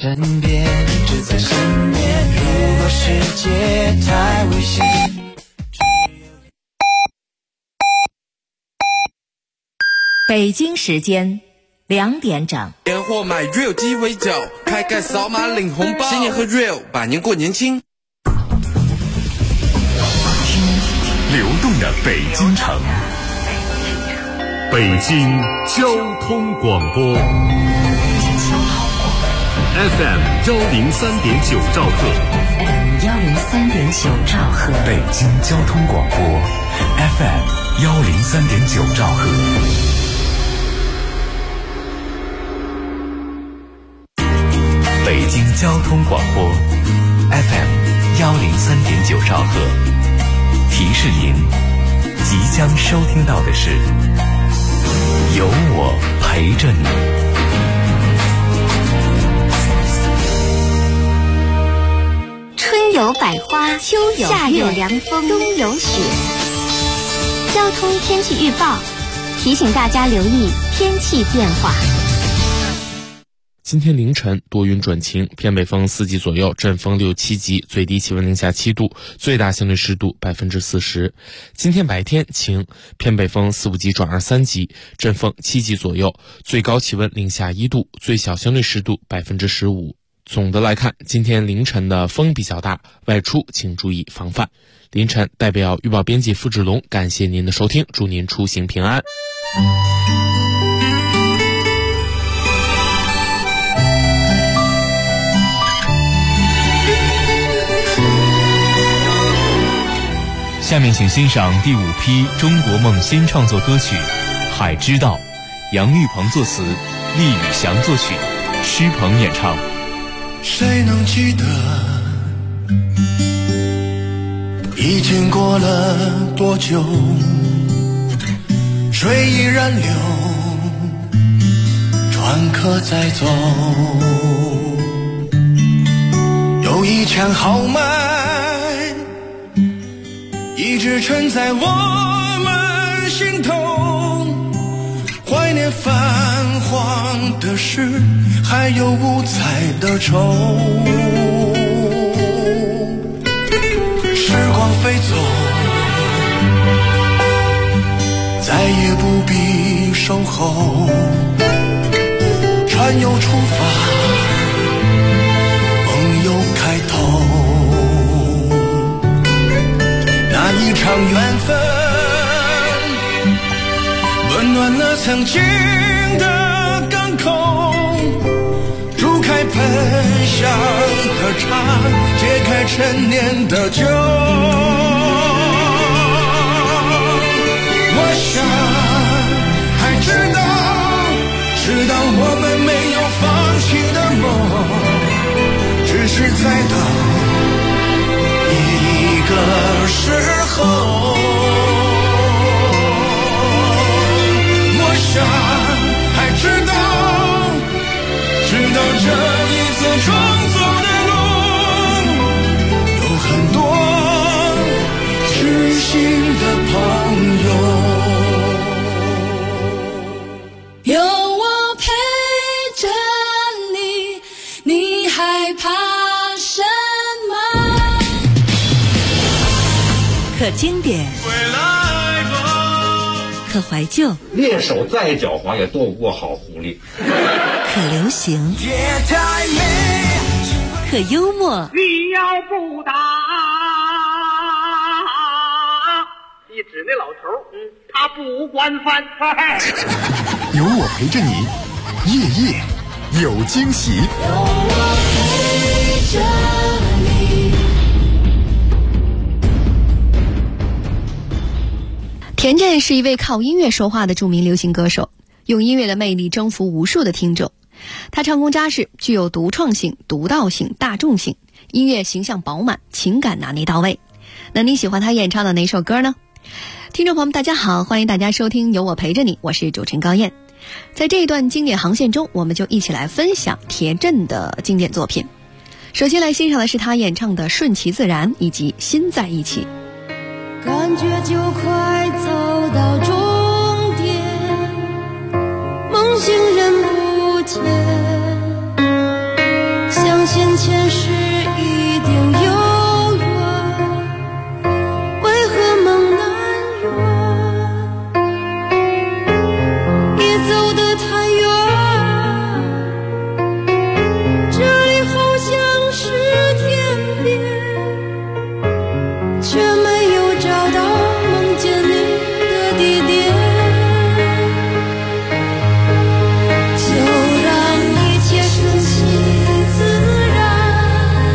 身边，只在身边。如果世界太危险， 北京时间2点整， 年货买 Real 鸡尾酒，开盖扫码领红包，新年喝 Real， 百年过年轻。 流动的北京城，北京交通广播 FM 103.9兆赫， FM 103.9兆赫， 北京交通广播 FM 103.9兆赫。北京交通广播 FM 103.9兆赫，提示您，即将收听到的是有我陪着你。 春有百花，秋有夏有凉风，冬有雪。交通天气预报提醒大家留意天气变化。 今天凌晨多云转晴，偏北风4级左右，阵风6、7级，最低气温零下7度，最大相对湿度40%。今天白天晴，偏北风4、5级转2、3级，阵风7级左右，最高气温零下1度，最小相对湿度15%。总的来看，今天凌晨的风比较大，外出请注意防范。凌晨代表预报编辑付志龙，感谢您的收听，祝您出行平安。 下面请欣赏第5批中国梦新创作歌曲《海之道》，杨玉鹏作词，厉宇翔作曲，施鹏演唱。 谁能记得已经过了多久，水依然流，船客在走，有一腔豪迈一直沉在我们心头，怀念泛黄的诗，还有五彩的愁。时光飞走，再也不必守候，船又出发，梦又开头。那一场缘分温暖了曾经的港口，煮开喷香的茶，解开陈年的酒。我想还知道我们没有放弃的梦，只是在等一个时候。我想还知道这一次创作的路，有很多知心的朋友。 有我陪着你，你害怕什么？ 可经典，可怀旧， 猎手再狡猾也躲不过好狐狸。 可流行，可幽默。 你要不打，你指那老头，他不管饭。 有我陪着你，夜夜有惊喜。 有我陪着你。 田震是一位靠音乐说话的著名流行歌手，用音乐的魅力征服无数的听众。他唱功扎实，具有独创性、独到性、大众性，音乐形象饱满，情感拿捏到位。那你喜欢他演唱的哪首歌呢？听众朋友们大家好，欢迎大家收听有我陪着你，我是主持人高燕。在这一段经典航线中，我们就一起来分享田震的经典作品。首先来欣赏的是他演唱的《顺其自然》以及《心在一起》。 感觉就快走到终点，梦醒人不见，想现前世一定有缘，为何梦难圆？你走得太远，这里好像是天边，却没有找到梦见你的地点。就让一切顺其自然，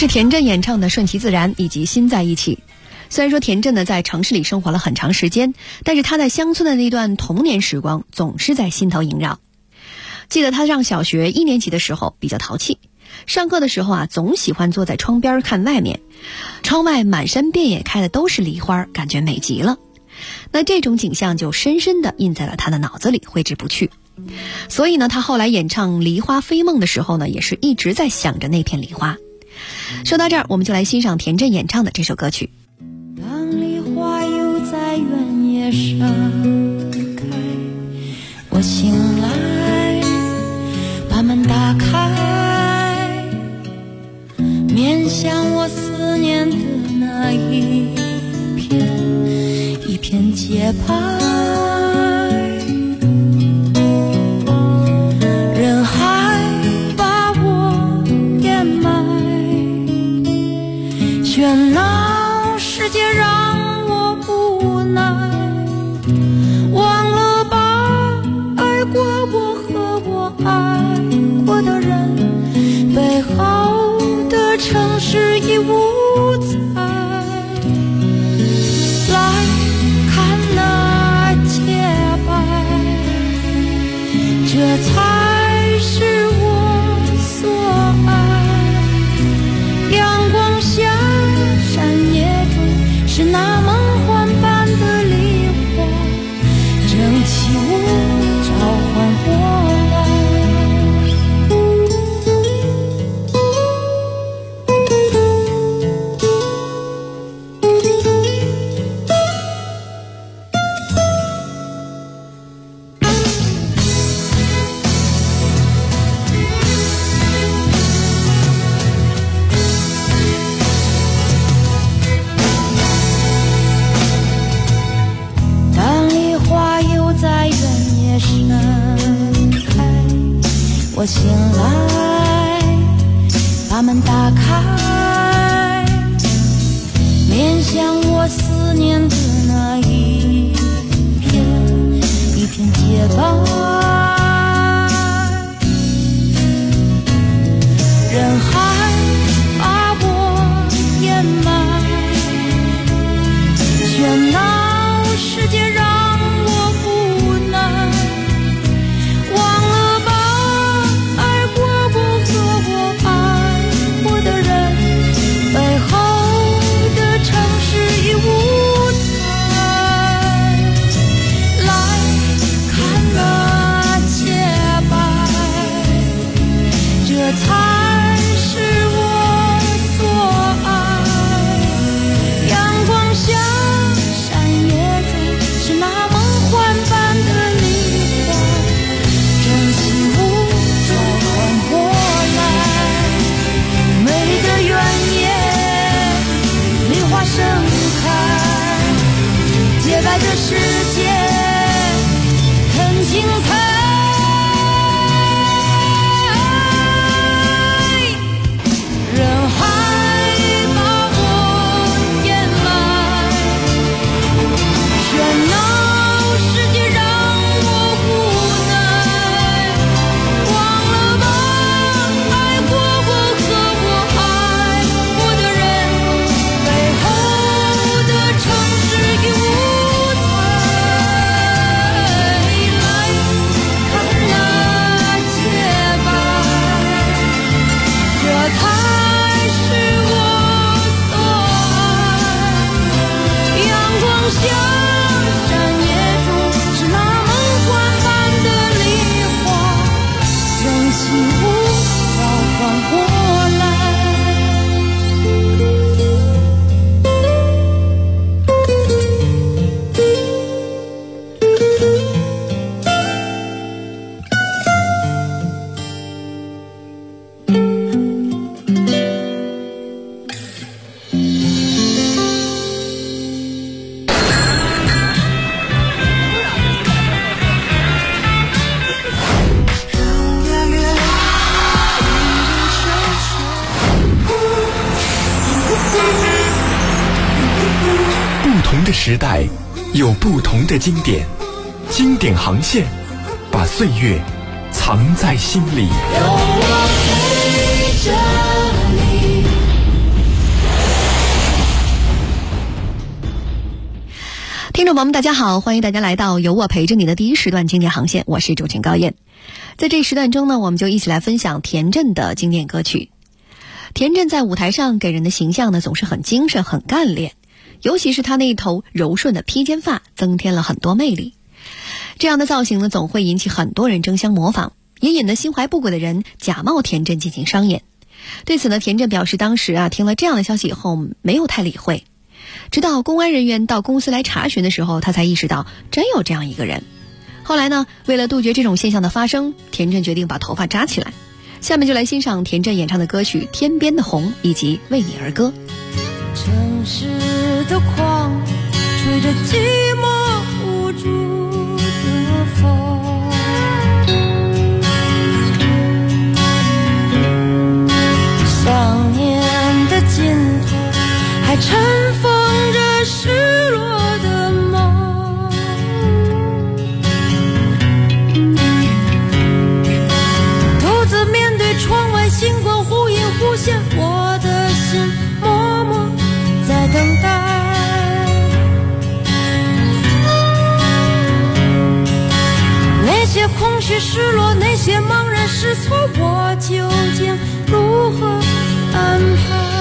是田震演唱的《顺其自然》以及《心在一起》。虽然说田震呢在城市里生活了很长时间，但是他在乡村的那段童年时光总是在心头萦绕。记得他上小学1年级的时候比较淘气，上课的时候总喜欢坐在窗边看外面，窗外满山遍野开的都是梨花，感觉美极了。那这种景象就深深地印在了他的脑子里，挥之不去。所以呢，他后来演唱《梨花飞梦》的时候呢，也是一直在想着那片梨花。说到这儿，我们就来欣赏田震演唱的这首歌曲。 当梨花又在原野上开，我醒来，把门打开，面向我思念的那一片洁白，人海把我掩埋，喧闹世界让我无奈，忘了吧，爱过我和我爱过的人，背后的城市已无彩。来看那洁白，这才是我所爱。阳光下山野中是那梦幻般的梨花，正起舞召唤我来。我醒来，把门打开，面向我思念的那一片洁白，人海把我掩埋，喧闹世界让我无奈，忘了吧，爱过我和我爱过的人，背后的城市已无彩。来看那洁白，这才是我所爱。阳光下山野中是那梦幻般的梨花，正起舞召唤我来。美丽的原野，梨花盛开，洁白的世界很精彩。人海把我掩埋，喧闹世界让我无奈，忘了吧，爱过我和我爱过的人，背后的城市已无彩。来看那洁白，这才是我所爱。阳光下山野中是那梦幻般的梨花，正起舞召唤我来。 不同的时代有不同的经典，经典航线把岁月藏在心里。 有我陪着你， 听众朋友们大家好，欢迎大家来到由我陪着你的第一时段经典航线，我是主持人高燕。在这一时段中呢，我们就一起来分享田震的经典歌曲。田震在舞台上给人的形象呢，总是很精神很干练，尤其是他那一头柔顺的披肩发增添了很多魅力。这样的造型呢，总会引起很多人争相模仿，也引得心怀不轨的人假冒田震进行商演。对此呢，田震表示当时听了这样的消息以后没有太理会，直到公安人员到公司来查询的时候，他才意识到真有这样一个人。后来呢，为了杜绝这种现象的发生，田震决定把头发扎起来。下面就来欣赏田震演唱的歌曲《天边的红》以及《为你而歌》。 城市的狂吹着寂寞无助的风，想念的尽头还尘封着失落的梦，独自面对窗外星光忽隐忽现，我的心默默在等待。那些空虚失落，那些茫然失措，我究竟如何安排？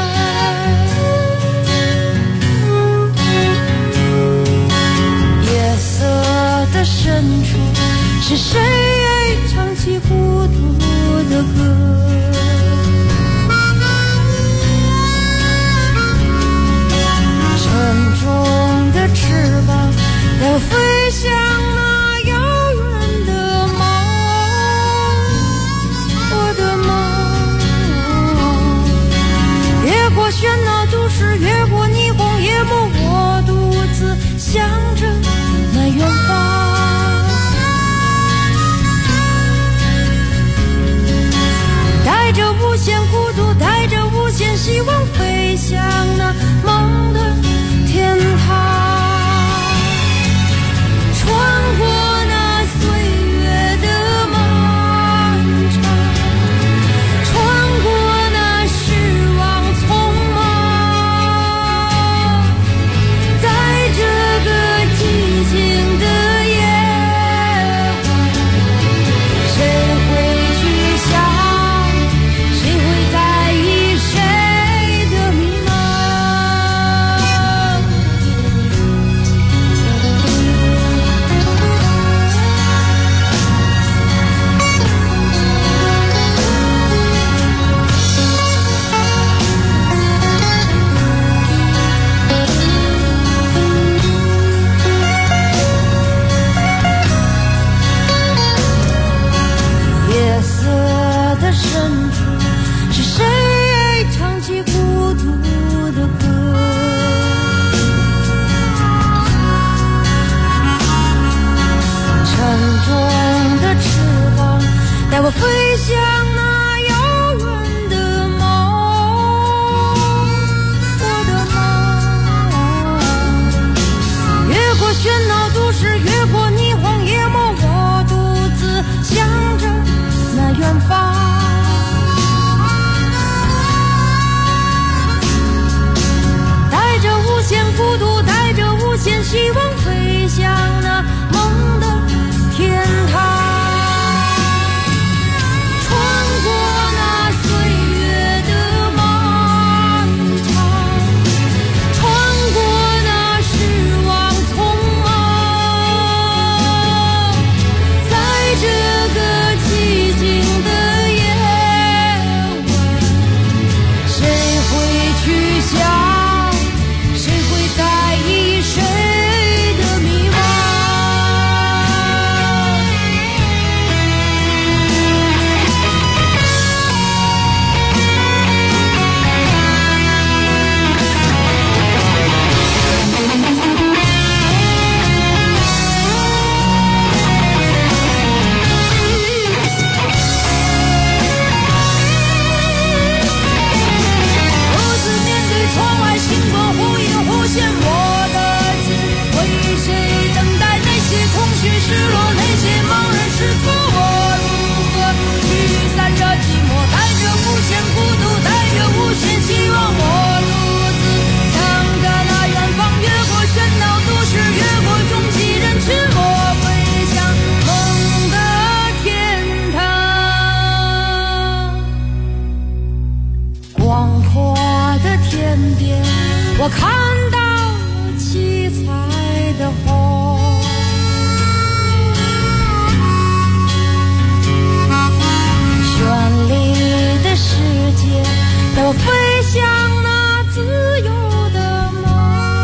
夜色的深处，是谁唱起孤独的歌？沉重的翅膀要飞向那遥远的梦，我的梦。 看到了七彩的虹，绚丽的世界都飞向那自由的梦。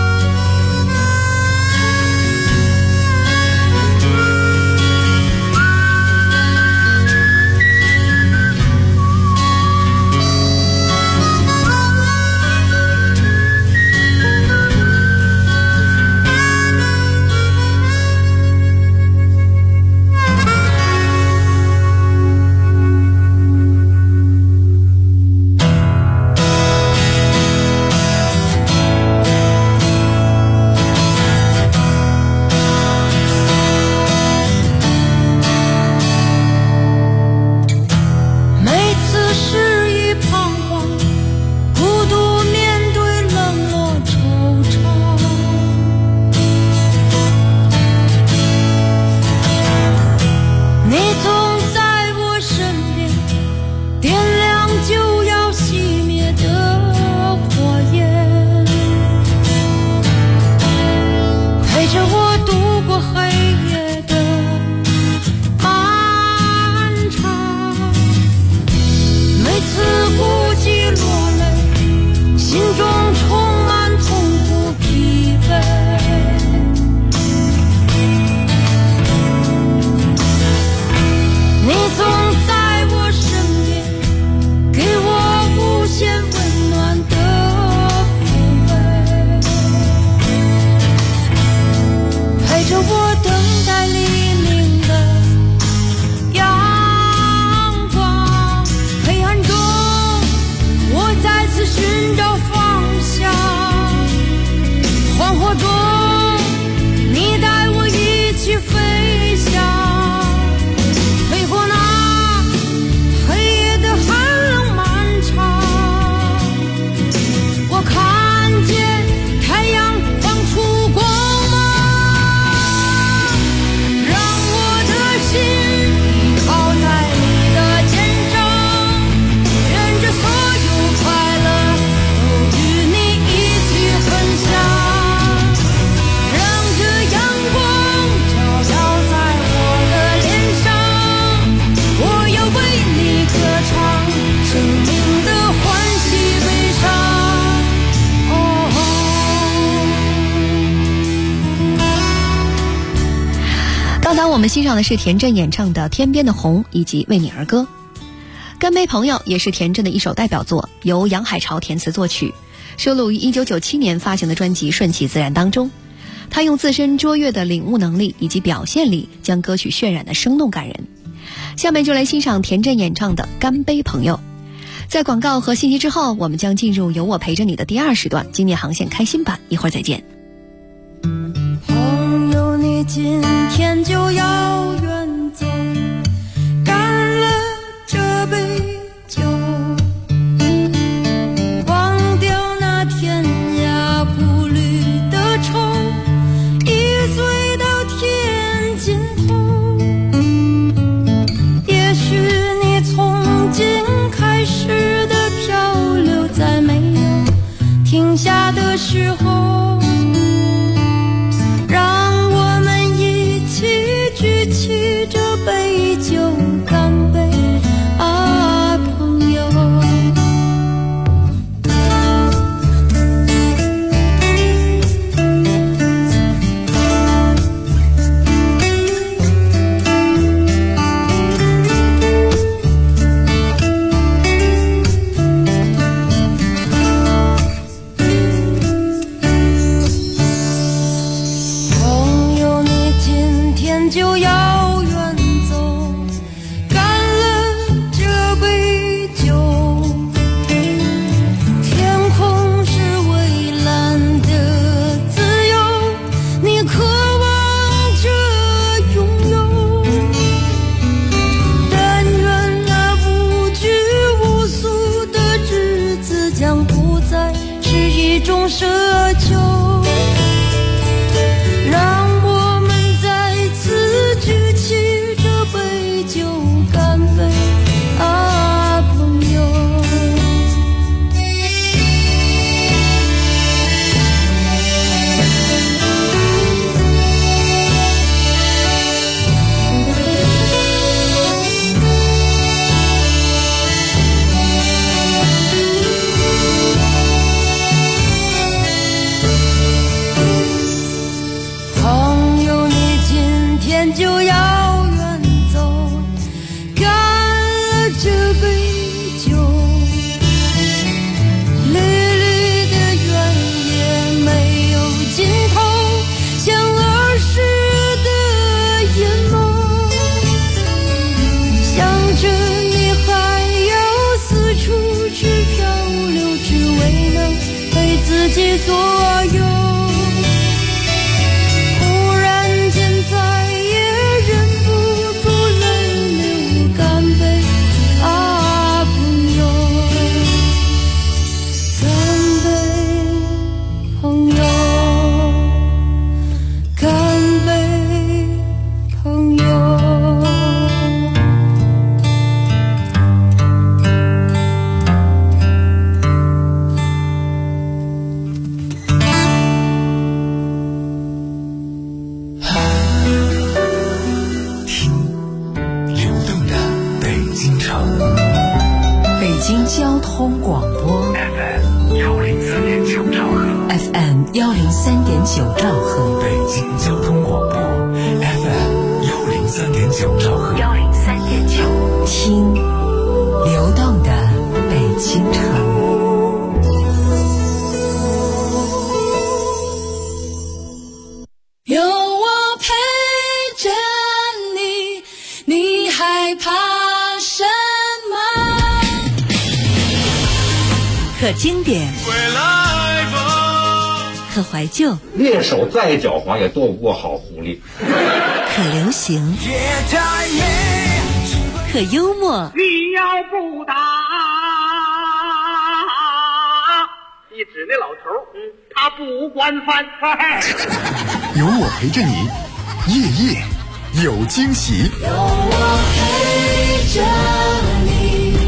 我们欣赏的是田震演唱的《天边的红》以及《为你而歌》。干杯朋友也是田震的一首代表作，由杨海潮填词作曲，收录于1997年发行的专辑《顺其自然》当中。他用自身卓越的领悟能力以及表现力，将歌曲渲染得生动感人。下面就来欣赏田震演唱的《干杯朋友》。在广告和信息之后，我们将进入有我陪着你的第二时段，今年航线开心版，一会儿再见。 朋友，你今天就要远走，干了这杯酒，忘掉那天涯步履的愁，一醉到天尽头。也许你从今开始的漂流，在没有停下的时候，让我们一起举起这杯酒，干杯啊，朋友。就要远走，干了这杯酒，天空是蔚蓝的自由，你渴望着拥有，但愿那无拘无束的日子将不再是一种奢求，让举起这杯酒，干杯啊，朋友。 103.9兆赫， 北京交通广播 FM 103.9兆赫 ，103.9，听流动的北京城。 有我陪着你，你害怕什么？ 可经典，可怀旧， 猎手再狡猾也躲不过好狐狸。 可流行，可幽默。 你要不打，一指那老头，他不惯犯。 有我陪着你，夜夜有惊喜。 有我陪着你。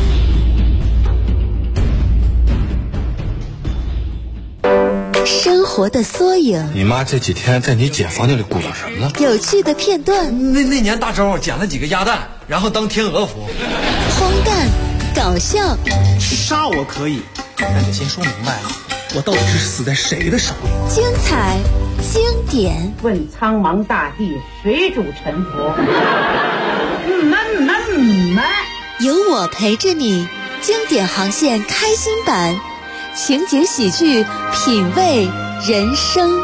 生活的缩影， 你妈这几天在你姐房间里鼓捣什么了？ 有趣的片段。 那年大周捡了几个鸭蛋，然后当天鹅服。 荒诞，搞笑。 杀我可以，但得先说明白了，我到底是死在谁的手里？ 精彩，经典。 问苍茫大地，谁主沉浮？ 有我陪着你，经典航线开心版。情景喜剧，品味人生。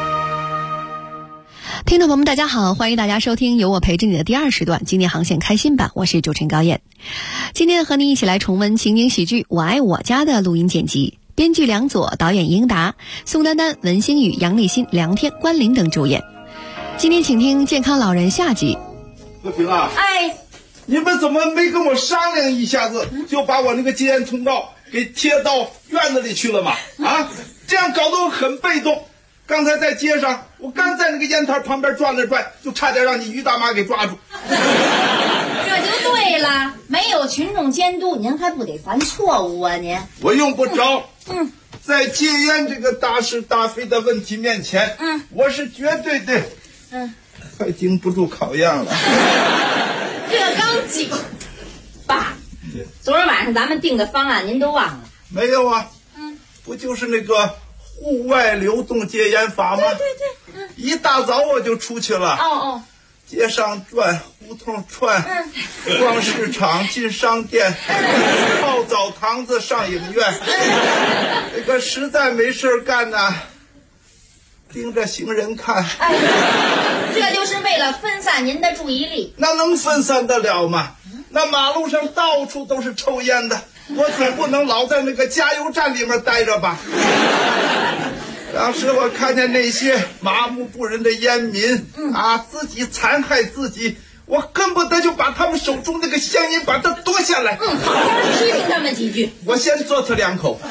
听众朋友们大家好，欢迎大家收听由我陪着你的第2时段经典航线开心版，我是主持人高燕。今天和您一起来重温情景喜剧《我爱我家》的录音剪辑，编剧梁左，导演英达，宋丹丹、文星宇、杨立新、梁天、关凌等主演。今天请听健康老人下集。 和平啊， 哎， 你们怎么没跟我商量一下子，就把我那个戒烟通告给贴到院子里去了嘛？啊，这样搞得我很被动。刚才在街上，我刚在那个烟摊旁边转了转，就差点让你于大妈给抓住。 这就对了，没有群众监督，您还不得犯错误啊？您我用不着。在戒烟这个大是大非的问题面前，我是绝对的，快经不住考验了。 这刚经，爸，昨儿晚上咱们定的方案您都忘了？ 没有啊，不就是那个户外流动戒烟法吗？ 对， 一大早我就出去了。街上转，胡同串，逛市场，进商店，泡澡堂子，上影院。这个实在没事干呢，盯着行人看。 这就是为了分散您的注意力。 那能分散得了吗？那马路上到处都是抽烟的，我总不能老在那个加油站里面待着吧。当时我看见那些麻木不仁的烟民自己残害自己，我恨不得就把他们手中那个香烟把它夺下来。 好好批评他们几句。 我先嘬他2口。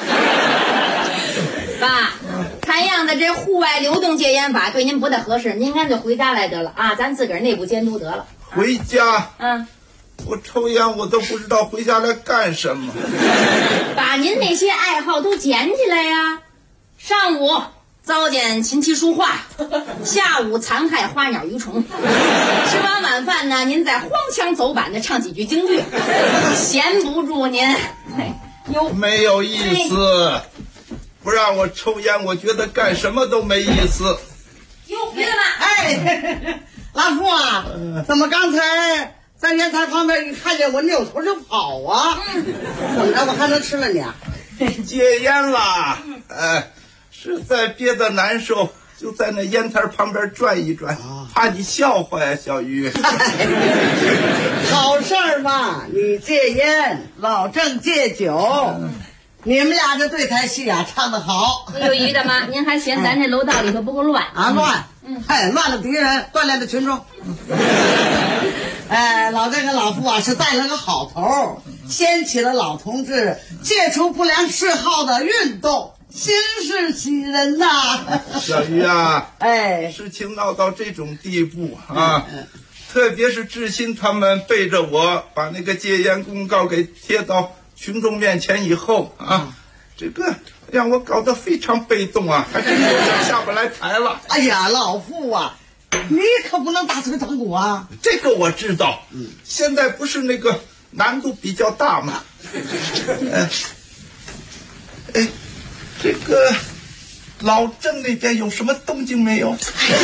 爸，看样子这户外流动戒烟法对您不太合适，您干脆回家来得了啊，咱自个儿内部监督得了。 回家？我抽烟我都不知道回家来干什么。 把您那些爱好都捡起来呀。上午糟践琴棋书画，下午残害花鸟鱼虫，吃完晚饭呢，您再荒腔走板的唱几句京剧，闲不住您。 没有意思，不让我抽烟，我觉得干什么都没意思。 哟，别的嘛， 老夫啊，怎么刚才在烟台旁边一看见我扭头就跑啊？怎么着，我还能吃了你啊？ 戒烟了，实在憋得难受，就在那烟台旁边转一转，怕你笑话呀，小鱼。 好事儿嘛，你戒烟，老郑戒酒，你们俩这对台戏啊唱得好。 有于大妈，您还嫌咱这楼道里头不够乱啊？乱，乱了敌人，锻炼的群众。老郑跟老夫啊是带了个好头，掀起了老同志戒除不良嗜好的运动，心事喜人呐。 小鱼啊，事情闹到这种地步特别是志新他们背着我把那个戒烟公告给贴到群众面前以后这个让我搞得非常被动还真有点下不来台了。 哎呀，老夫啊，你可不能打退堂鼓啊！ 这个我知道，现在不是那个难度比较大吗？这个老郑那边有什么动静没有？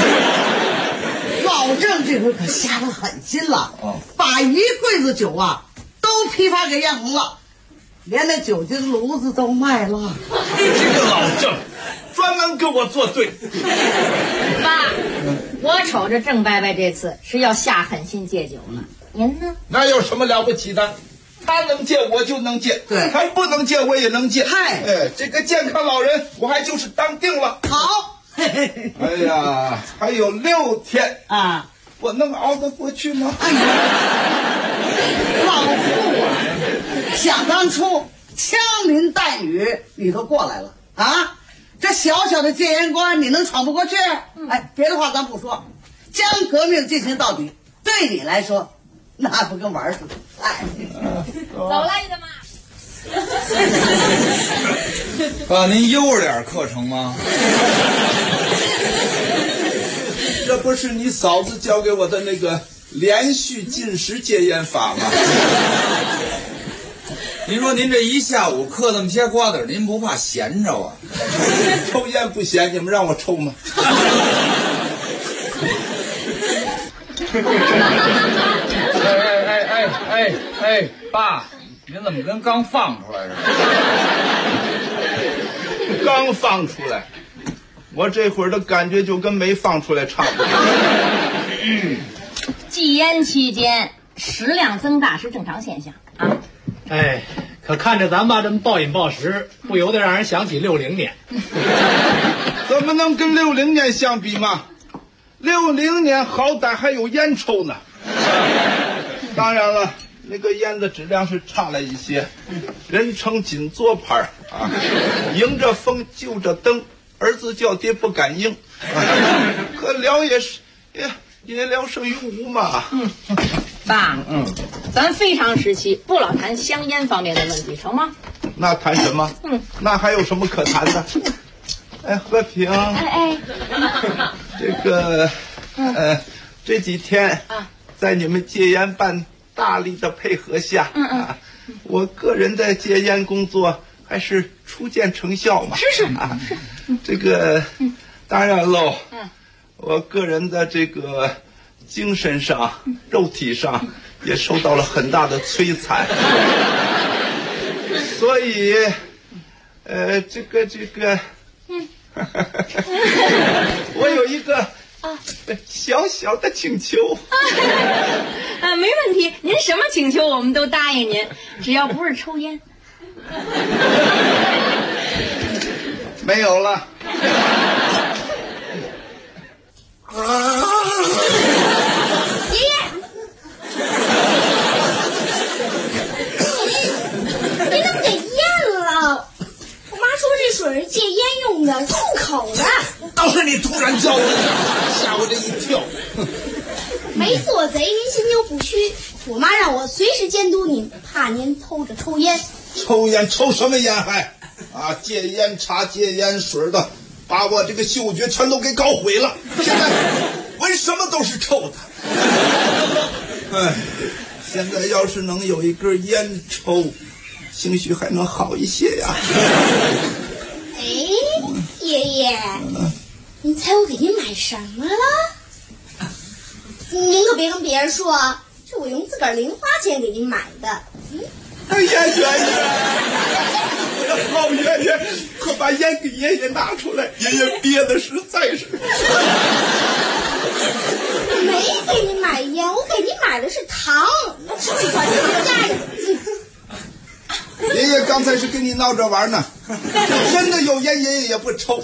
老郑这回可下了狠心了，把一柜子酒啊都批发给艳红了，连那酒精炉子都卖了。 这个老郑专门跟我作对。 爸，我瞅着郑伯伯这次是要下狠心戒酒了，您呢？ 那有什么了不起的？他能戒我就能戒， 对， 他不能戒我也能戒。 嗨， 这个健康老人我还就是当定了。 好， 哎呀，还有6天啊， 我能熬得过去吗？ 哎呀，老傅啊，想当初枪林弹雨你都过来了啊，这小小的戒烟关你能闯不过去？哎，别的话咱不说，将革命进行到底，对你来说那不跟玩似的。哎， 走了，你的妈。 爸，您悠着点课程吗？ 这不是你嫂子教给我的那个连续禁食戒烟法吗？ 您说您这一下午嗑那么些瓜子，您不怕闲着啊？ 抽烟不闲，你们让我抽吗？ 哎，爸，您怎么跟刚放出来似的？刚放出来，我这会儿的感觉就跟没放出来差不多。 戒烟期间食量增大是正常现象啊。 哎，可看着咱爸这么暴饮暴食，不由得让人想起60年。 怎么能跟60年相比嘛？60年好歹还有烟抽呢。当然了，那个烟的质量是差了一些，人称紧坐牌啊，迎着风就着灯，儿子叫爹不敢应，可聊也是也聊胜于无嘛。 爸，咱非常时期不老谈香烟方面的问题，成吗？ 那谈什么？那还有什么可谈的？哎，和平，这个，这几天在你们戒烟办大力的配合下，我个人的戒烟工作还是初见成效嘛。 是这个，当然喽，我个人的这个精神上、肉体上也受到了很大的摧残，所以，这个。我有一个小小的请求。 没问题，您什么请求我们都答应您，只要不是抽烟。 没有了。 爷爷，别那么点烟了。我妈说这水是戒烟用的，漱口的。 倒是你突然叫我，吓我这一跳。 没做贼，您心有不虚。我妈让我随时监督您，怕您偷着抽烟。 抽烟抽什么烟还？戒烟茶、戒烟水的，把我这个嗅觉全都给搞毁了。现在闻什么都是臭的。哎，现在要是能有一根烟抽，兴许还能好一些呀。 哎，爷爷，您猜我给您买什么了？您可别跟别人说啊，是我用自个儿零花钱给您买的。 哎呀，圆圆，好圆圆，快把烟给爷爷拿出来，爷爷憋的实在是。 没给你买烟，我给你买的是糖，吃一块就在。 爷爷刚才是跟你闹着玩呢，真的有烟爷爷也不抽。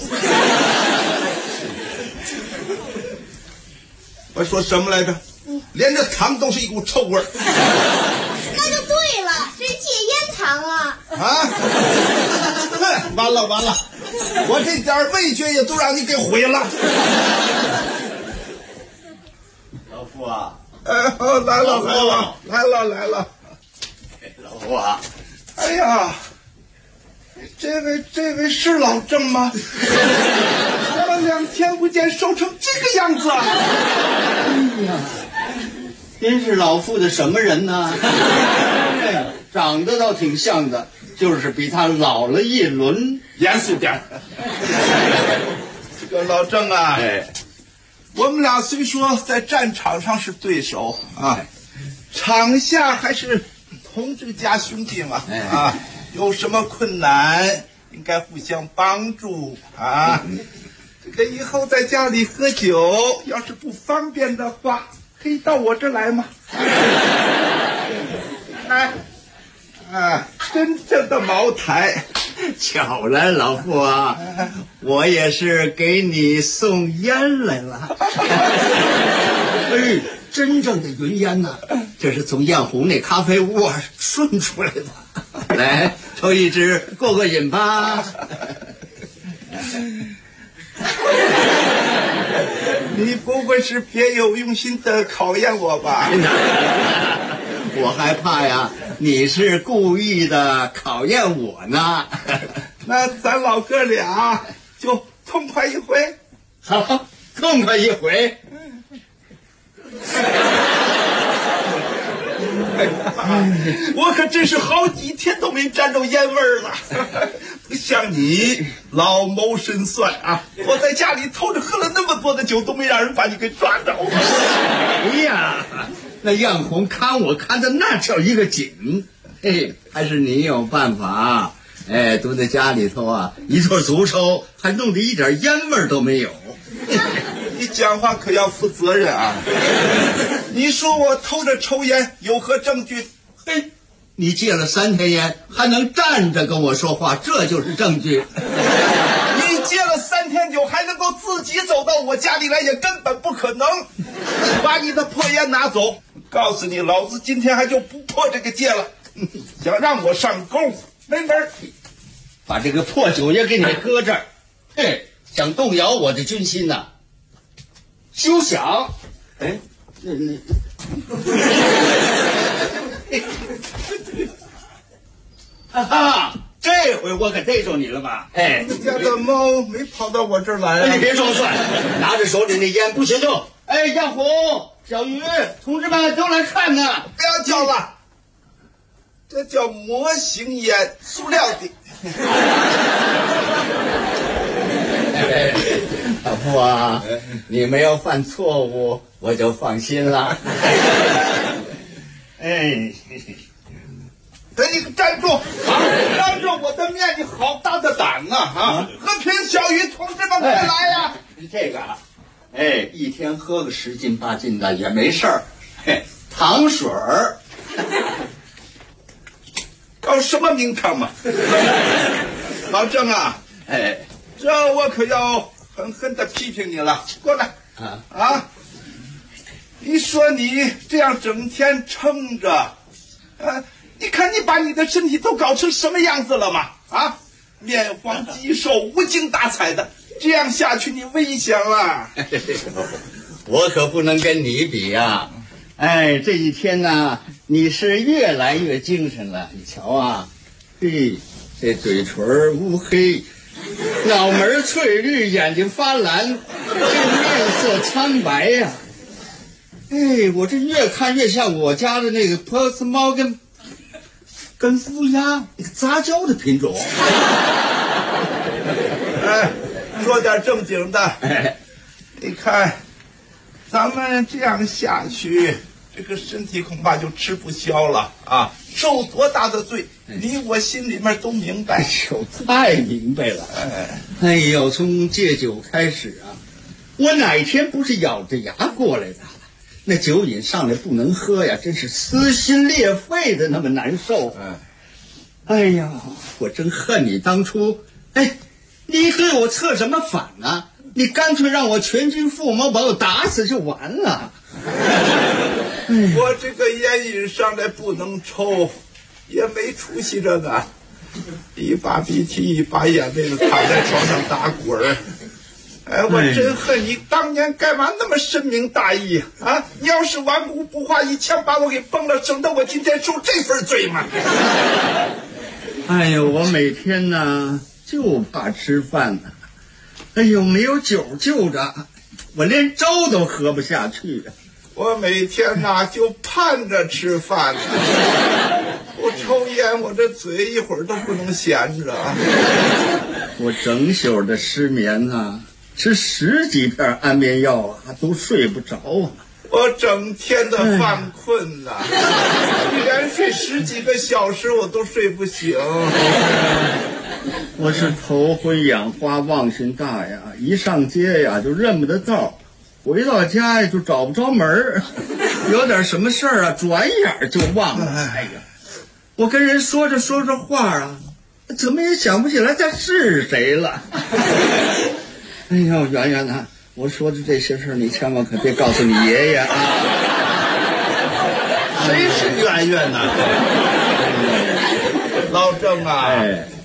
我说什么来着？连这糖都是一股臭味儿。 那就对了，这是戒烟糖啊！ 完了，我这点味觉也都让你给毁了。 老傅啊！ 来了。 老傅啊！ 哎呀，这位是老郑吗？怎么2天不见瘦成这个样子啊？ 哎呀，您是老傅的什么人呢？长得倒挺像的，就是比他老了一轮严肃点。这个老郑啊，我们俩虽说在战场上是对手啊，场下还是同志家兄弟嘛啊，有什么困难应该互相帮助啊。这个以后在家里喝酒，要是不方便的话，可以到我这来嘛。来，真正的茅台。 巧了，老傅啊，我也是给你送烟来了。哎，真正的云烟呐，这是从艳红那咖啡屋顺出来的。来，抽一支过过瘾吧。 你不会是别有用心的考验我吧？ 我害怕呀，你是故意的考验我呢。 那咱老哥俩就痛快一回。 好，痛快一回。 我可真是好几天都没沾着烟味儿了。不像你老谋深算啊！我在家里偷着喝了那么多的酒，都没让人把你给抓着。 哎呀，那艳红看我看的那叫一个紧。嘿，还是你有办法。哎，蹲在家里头啊，一顿足抽，还弄得一点烟味都没有。 你讲话可要负责任啊！你说我偷着抽烟有何证据？ 嘿，你戒了3天烟，还能站着跟我说话，这就是证据。 你戒了3天酒，还能够自己走到我家里来，也根本不可能。把你的破烟拿走，告诉你，老子今天还就不破这个戒了。想让我上钩，没门儿！ 把这个破酒也给你搁这儿，嘿，想动摇我的军心呐？休想！哎，哈哈，这回我可逮着你了吧？哎， 你家的猫没跑到我这儿来啊？ 你别装蒜，拿着手里那烟不许动！哎，艳红、小鱼，同志们都来看呢！ 不要叫了，这叫模型烟，塑料的。 老傅啊，你没有犯错误，我就放心了。哎， 等你站住！当着我的面，你好大的胆啊！和平小鱼，同志们快来呀！ 这个，哎，一天喝个10斤8斤的也没事儿。嘿，糖水儿， 搞什么名堂嘛？老郑啊， 哎， 这我可要狠狠的批评你了。过来啊！你说你这样整天撑着，你看你把你的身体都搞成什么样子了嘛？啊，面黄肌瘦，无精打采的，这样下去你危险了。 我可不能跟你比呀！哎，这几天呢，你是越来越精神了。你瞧啊，嘿，这嘴唇乌黑，脑门翠绿，眼睛发蓝，这面色苍白呀。哎，我这越看越像我家的那个波斯猫跟乌鸦那个杂交的品种。 哎，说点正经的。你看，咱们这样下去，这个身体恐怕就吃不消了啊！受多大的罪，你我心里面都明白。 太明白了。哎呦，从戒酒开始啊，我哪天不是咬着牙过来的？那酒瘾上来不能喝呀，真是撕心裂肺的那么难受。哎呀，我真恨你当初，哎，你对我策什么反呢？你干脆让我全军覆没，把我打死就完了。 我这个烟瘾上来不能抽，也没出息着呢，一把鼻涕一把眼泪的躺在床上打滚儿。哎，我真恨你当年干嘛那么深明大义啊！你要是顽固不化，一枪把我给崩了，省得我今天受这份罪嘛。 哎呦，我每天呢就怕吃饭呢，哎呦，没有酒就着，我连粥都喝不下去。 我每天呐就盼着吃饭呢，不抽烟，我这嘴一会儿都不能闲着。 我整宿的失眠啊，吃10几片安眠药啊，都睡不着啊。 我整天的犯困呐，连睡10几个小时我都睡不醒。 我是头昏眼花，忘性大呀，一上街呀就认不得道，回到家呀就找不着门，有点什么事儿啊，转眼就忘了。哎呀，我跟人说着话啊，怎么也想不起来他是谁了。哎呦，圆圆呐，我说的这些事儿，你千万可别告诉你爷爷啊！ 谁是圆圆呐？老郑啊，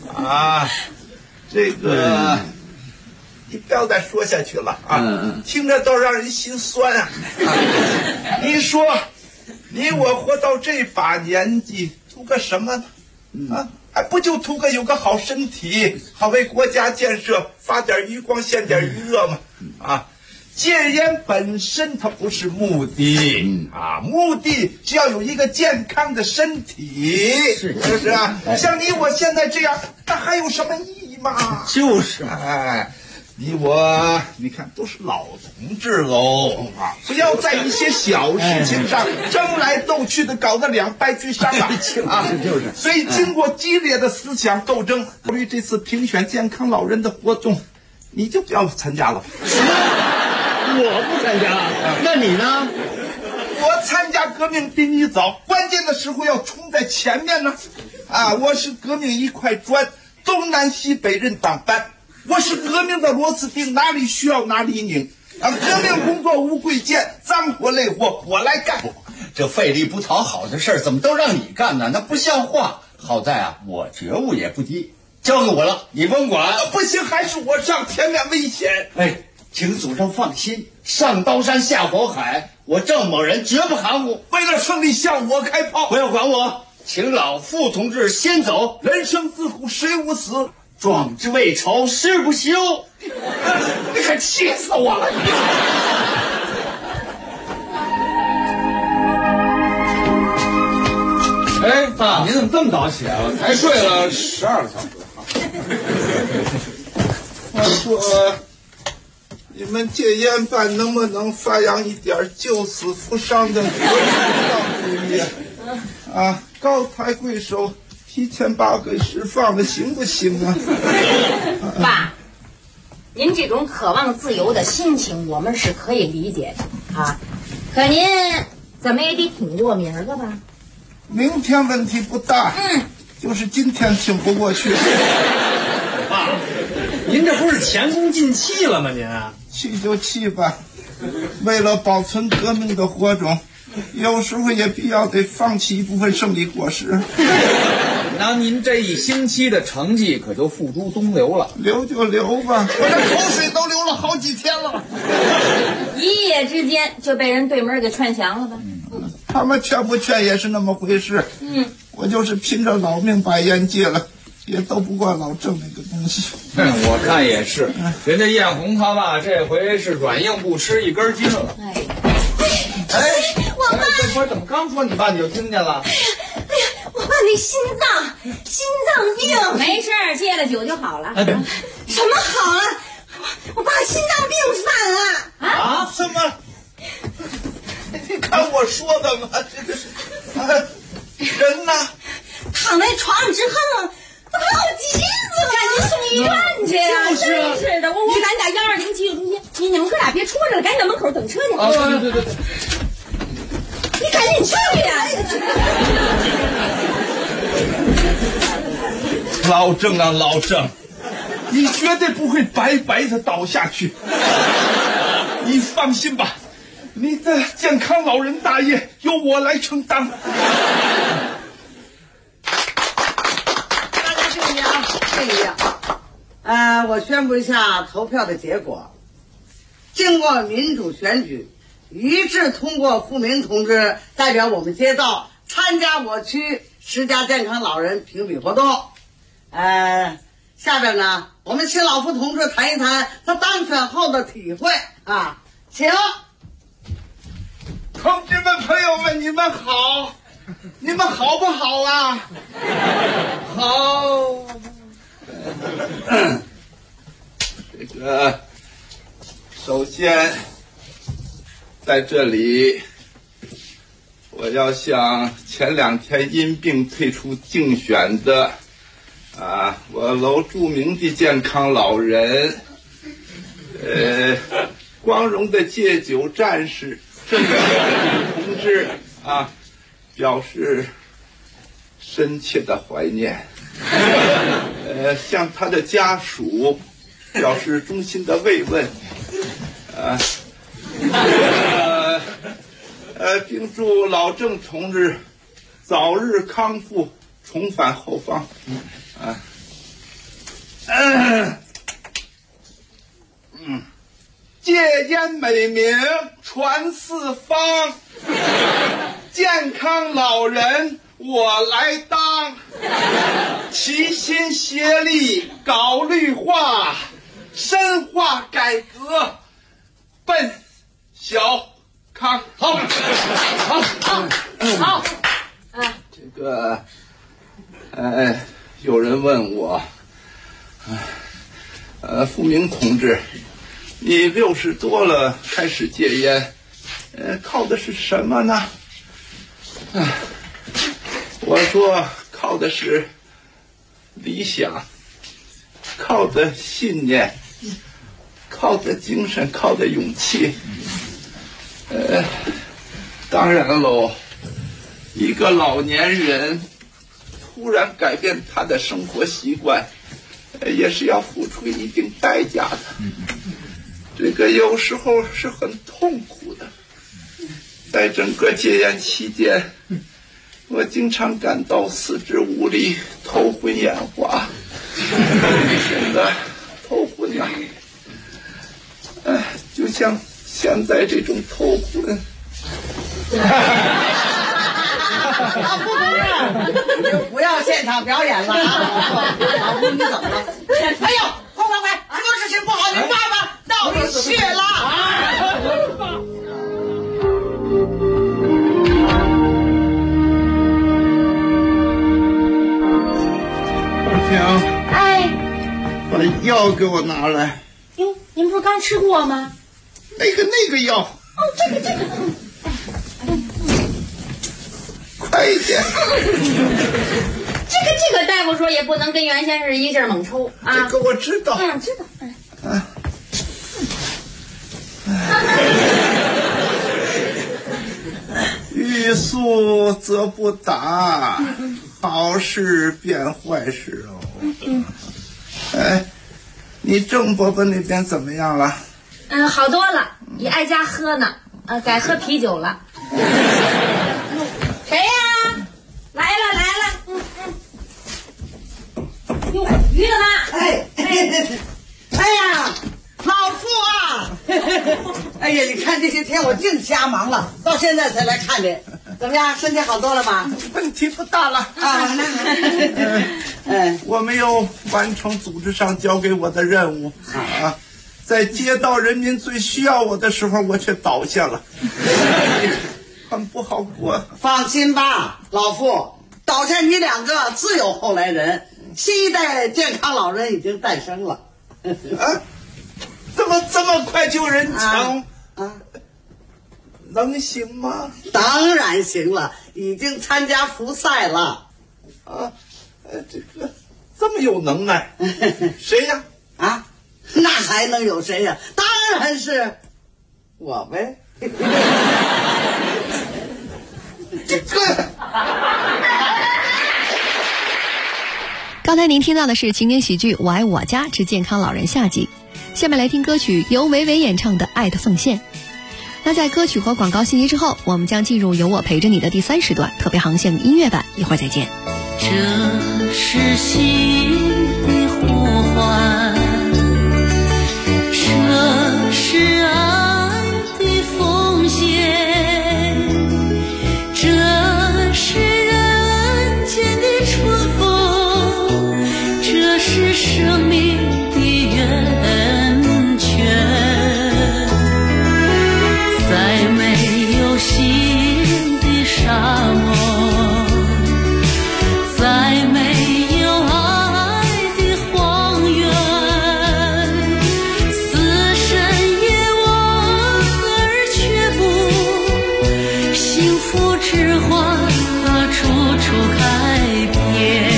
这个你不要再说下去了啊！听着都让人心酸啊！你说，你我活到这把年纪，图个什么呢？还不就图个有个好身体，好为国家建设发点余光，献点余热吗？戒烟本身它不是目的目的是要有一个健康的身体，是不是啊？像你我现在这样，那还有什么意义吗？ 就是， 你我你看都是老同志喽不要在一些小事情上争来斗去的，搞得两败俱伤就是。所以经过激烈的思想斗争，考虑这次评选健康老人的活动，你就不要参加了。 我不参加，那你呢？ 我参加革命比你早，关键的时候要冲在前面呢。我是革命一块砖，东南西北任当班。我是革命的螺丝钉，哪里需要哪里拧。革命工作无贵贱，脏活累活我来干。 这费力不讨好的事儿，怎么都让你干呢？那不像话。好在啊，我觉悟也不低，交给我了，你甭管。 不行，还是我上，前面危险。 请祖上放心，上刀山下火海，我郑某人绝不含糊。 为了胜利，向我开炮！ 不要管我，请老傅同志先走。 人生自古谁无死， 壮志未酬誓不休。 你可气死我了！ 爸，您怎么这么早起来了？才睡了12个小时。 我说，你们戒烟办能不能发扬一点救死扶伤的主义高抬贵手，提前把给释放了，行不行啊？ 爸，您这种渴望自由的心情，我们是可以理解的可您怎么也得挺过明儿个吧？ 明天问题不大，就是今天挺不过去。 爸，您这不是前功尽弃了吗？您弃就弃吧，为了保存革命的火种，有时候也必要得放弃一部分胜利果实。 那您这一星期的成绩可就付诸东流了。 流就流吧，我这口水都流了好几天了。 一夜之间就被人对门给劝降了吧？ 他们劝不劝也是那么回事。我就是拼着老命把烟戒了，也斗不过老郑那个东西。 我看也是，人家艳红他爸这回是软硬不吃一根筋了。 我爸这会儿怎么刚说你爸你就听见了？ 我爸那心脏病，没事，戒了酒就好了。 什么好了？我爸心脏病犯了什么？你看我说的吗？这个是人呢， 躺在床上直哼，都快要急死了， 赶紧送医院去呀！ 就是真是的，我赶紧打120急救中心。你们哥俩别戳着了，赶紧到门口等车去。 对。 你赶紧去呀！ 老郑啊，老郑，你绝对不会白白的倒下去。你放心吧，你的健康老人大业由我来承担。 大家注意啊，注意啊！我宣布一下投票的结果。经过民主选举，一致通过付明同志代表我们街道参加我区10家健康老人评比活动。下边呢，我们请老付同志谈一谈他当选后的体会请。 同志们、朋友们，你们好！ 你们好不好啊？好。这个，首先在这里，我要向前2天因病退出竞选的我楼著名的健康老人，光荣的戒酒战士郑小平同志表示深切的怀念，向他的家属表示衷心的慰问，并祝老郑同志早日康复，重返后方。戒烟美名传四方，健康老人我来当，齐心协力搞绿化，深化改革，奔小康。好。这个有人问我，傅明同志，你60多了开始戒烟，靠的是什么呢？我说靠的是理想，靠的信念，靠的精神，靠的勇气。当然喽，一个老年人突然改变他的生活习惯，也是要付出一定代价的。这个有时候是很痛苦的。在整个戒烟期间，我经常感到四肢无力、头昏眼花。现在头昏啊，就像现在这种头昏。 傅同志，不要现场表演了啊！老夫你怎么了？哎呦，快，这个事情不好，你爸爸到底去了。 哎， 把药给我拿来。 哟，您不是刚吃过吗？ 那个药。 哦，这个。 快一点。 这个大夫说也不能跟原先是一劲儿猛抽啊。 这个我知道。 知道。 欲速则不达，好事变坏事哦。你郑伯伯那边怎么样了？ 好多了，也爱家喝呢，改喝啤酒了。谁呀？来了。哟，于大妈。 哎呀，老傅啊！哎呀，你看这些天我净瞎忙了，到现在才来看你，怎么样？身体好多了吧？ 问题不大了啊。我没有完成组织上交给我的任务啊，在街道人民最需要我的时候，我却倒下了，很不好过。 放心吧，老傅，倒下你2个自有后来人，新一代健康老人已经诞生了。 这么快就人成能行吗？ 当然行了，已经参加复赛了。 这个这么有能耐，谁呀？ 那还能有谁呀？当然是我呗。 这个。 刚才您听到的是情景喜剧《我爱我家之健康老人》下集，下面来听歌曲由维维演唱的《爱的奉献》。那在歌曲和广告信息之后，我们将进入由我陪着你的第3时段特别航线音乐版，一会儿再见。 这是心的呼唤，这是爱的奉献，这是人间的春风，这是生命的源泉。在没有心的沙漠， 之花处处开遍。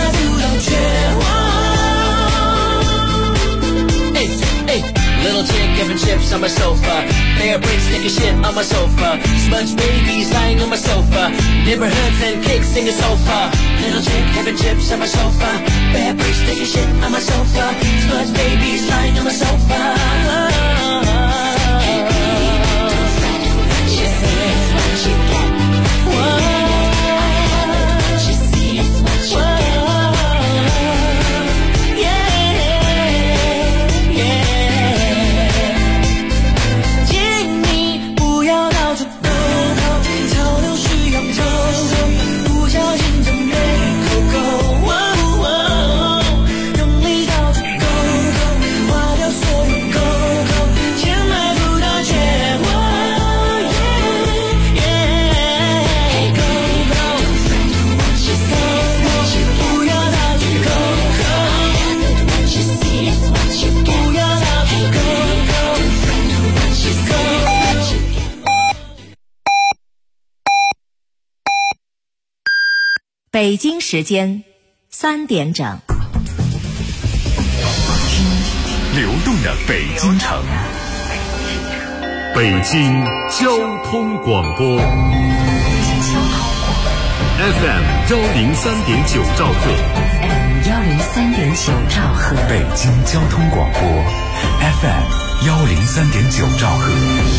little chick Kevin chips on my sofa. Bear bricks taking shit on my sofa. Smudge babies lying on my sofa. Neighborhoods and cakes in the sofa. Little chick having chips on my sofa. Bear bricks taking shit on my sofa. Smudge babies lying on my sofa. Hey baby, don't fret. What you see is what you get. What you see is what you get. 北京时间3点整， 流动的北京城，北京交通广播 FM 103.9兆赫 103.9兆赫， 北京交通广播 FM 103.9兆赫。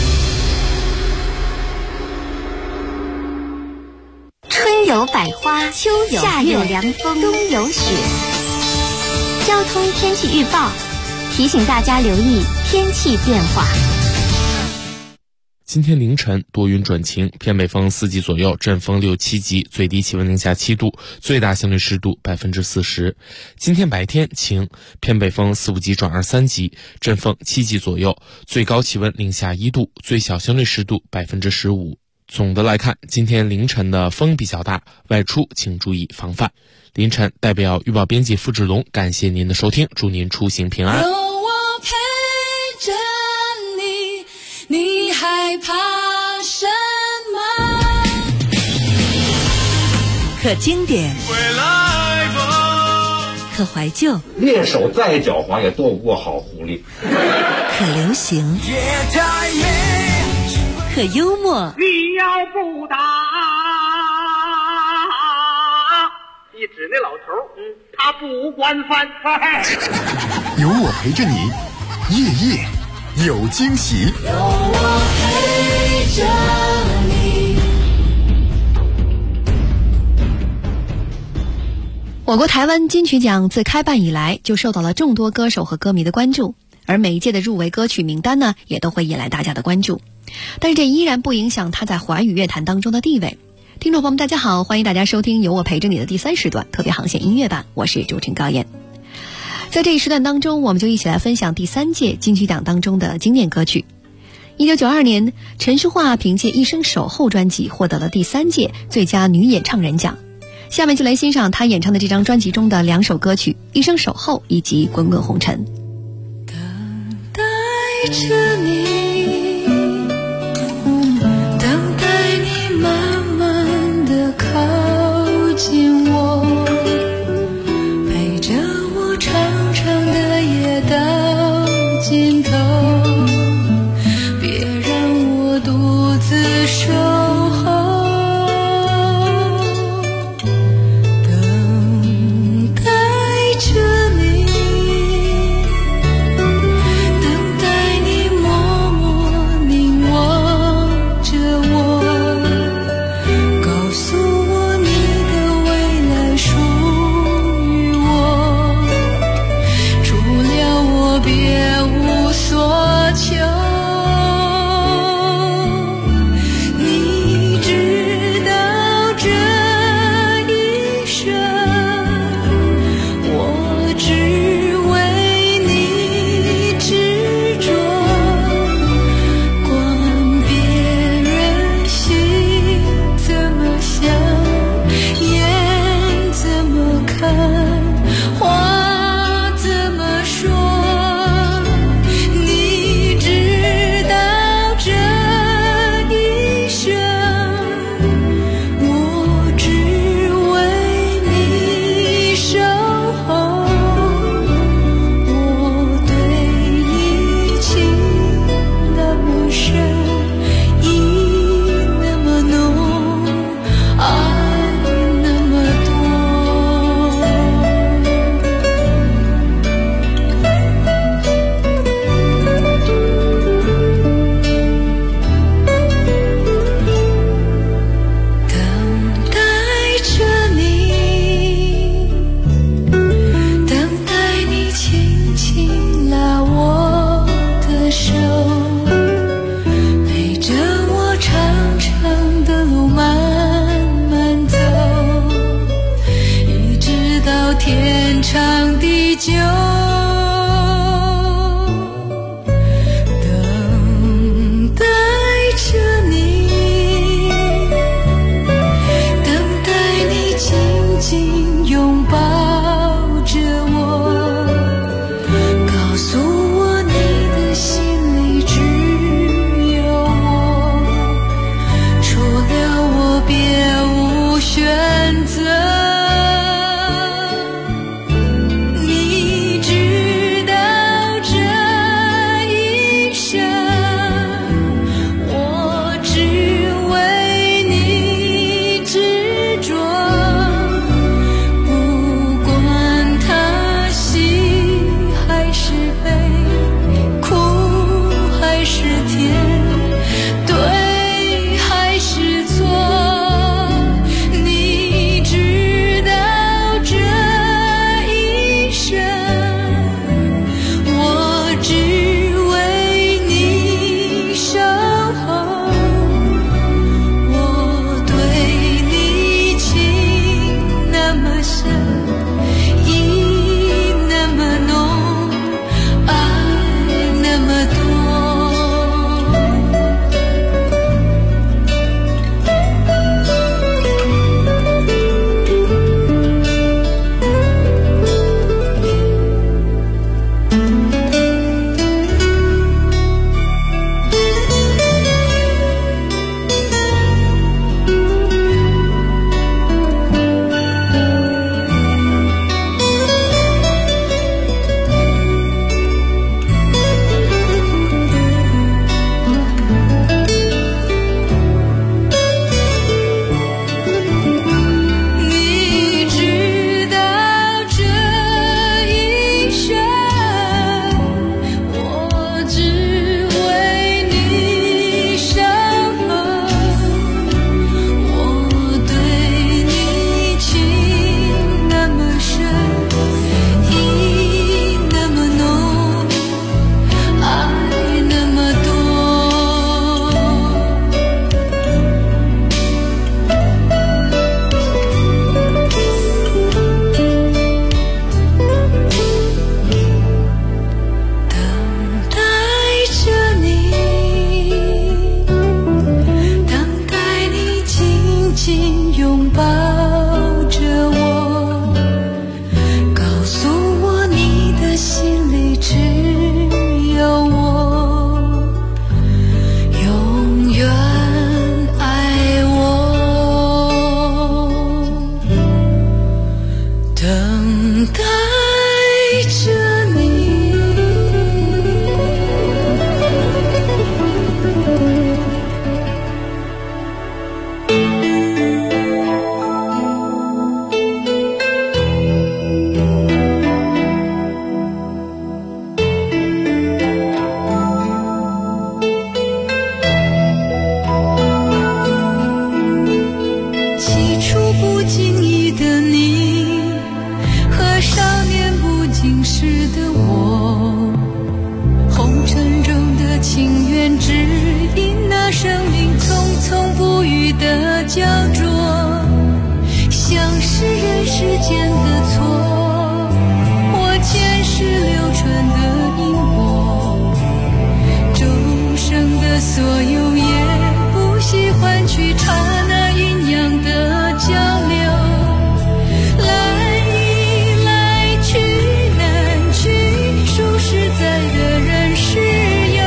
春有百花，秋有夏有凉风，冬有雪。交通天气预报提醒大家留意天气变化。 今天凌晨多云转晴，偏北风4级左右，阵风6、7级，最低气温零下7度，最大相对湿度40%。今天白天晴，偏北风4、5级转3级，阵风7级左右，最高气温零下1度，最小相对湿度15%。总的来看，今天凌晨的风比较大，外出请注意防范。凌晨代表预报编辑付志龙，感谢您的收听，祝您出行平安。 有我陪着你，你害怕什么？ 可经典，可怀旧， 猎手再狡猾也斗不过好狐狸。 可流行，可幽默。 你要不打，一指那老头，他不管饭。 有我陪着你，夜夜有惊喜。 有我陪着你。 我国台湾金曲奖自开办以来就受到了众多歌手和歌迷的关注，而每一届的入围歌曲名单呢，也都会引来大家的关注。但是这依然不影响他在华语乐坛当中的地位。听众朋友们大家好，欢迎大家收听有我陪着你的第3时段特别航线音乐版，我是主持人高燕。在这一时段当中，我们就一起来分享第3届金曲奖当中的经典歌曲。1992年，陈淑桦凭借《一生守候》专辑获得了第3届最佳女演唱人奖。下面就来欣赏她演唱的这张专辑中的2首歌曲《一生守候》以及《滚滚红尘》。 等待着你，慢慢地靠近我，陪着我长长的夜到尽头，别让我独自守候。等待着你，等待你默默的我，红尘中的情缘只因那生命匆匆不语的焦灼，像是人世间的错，我前世流传的因果，众生的所有也不惜换取刹那阴阳的交流，来一来去难去，数实在的人世有，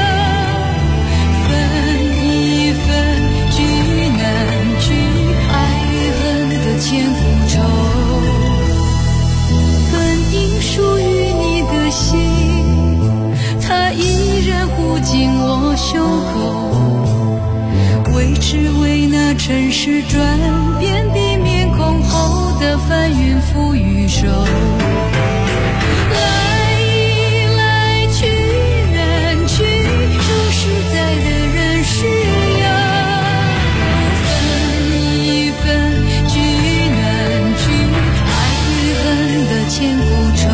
分一分聚难聚，爱与恨的千古愁，本应属于你的心，它依然护紧我胸口，为只为那尘世转变的面孔后的翻云覆雨手，来一来去难去，说实在的人世有，分一分聚难聚，爱与恨的千古愁，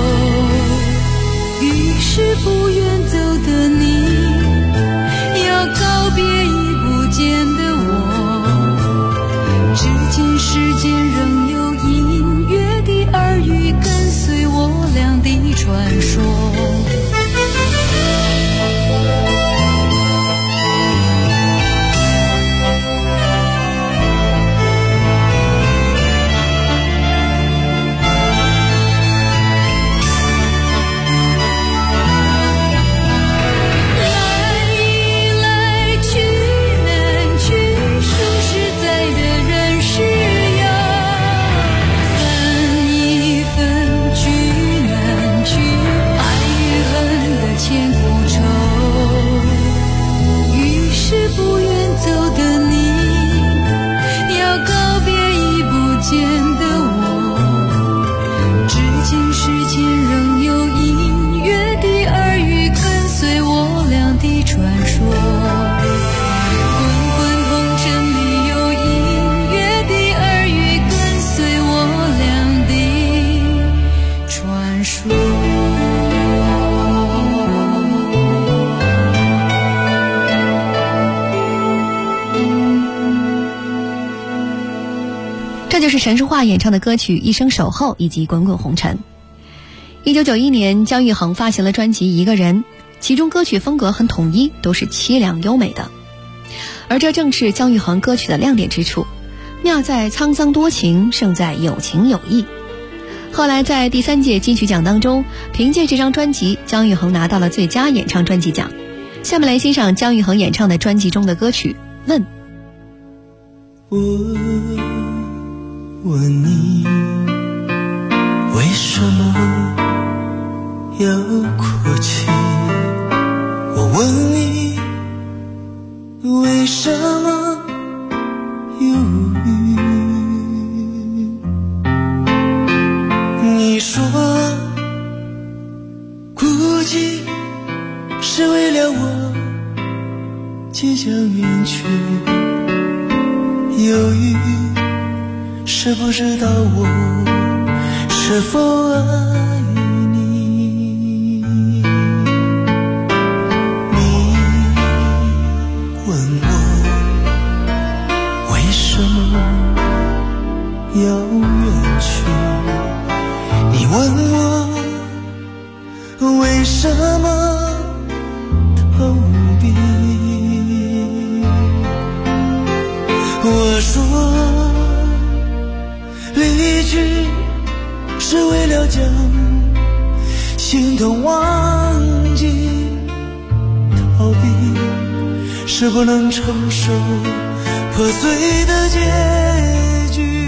于是不愿走的你，要告别已不见的我，至今世间仍有隐约的耳语跟随我俩的传说。 这就是陈淑桦演唱的歌曲《一生守候》以及《滚滚红尘》。1991年，姜育恒发行了专辑《一个人》，其中歌曲风格很统一，都是凄凉优美的。而这正是姜育恒歌曲的亮点之处，妙在沧桑多情，胜在有情有义。后来在第3届金曲奖当中，凭借这张专辑，姜育恒拿到了最佳演唱专辑奖。下面来欣赏姜育恒演唱的专辑中的歌曲《问》。 我问你，为什么要哭泣？我问你，为什么犹豫？你说孤寂是为了我即将远去，犹豫是不知道我是否爱你。你问我为什么要远去，你问我为什么逃避，我说离去是为了将心痛忘记，逃避是不能承受破碎的结局。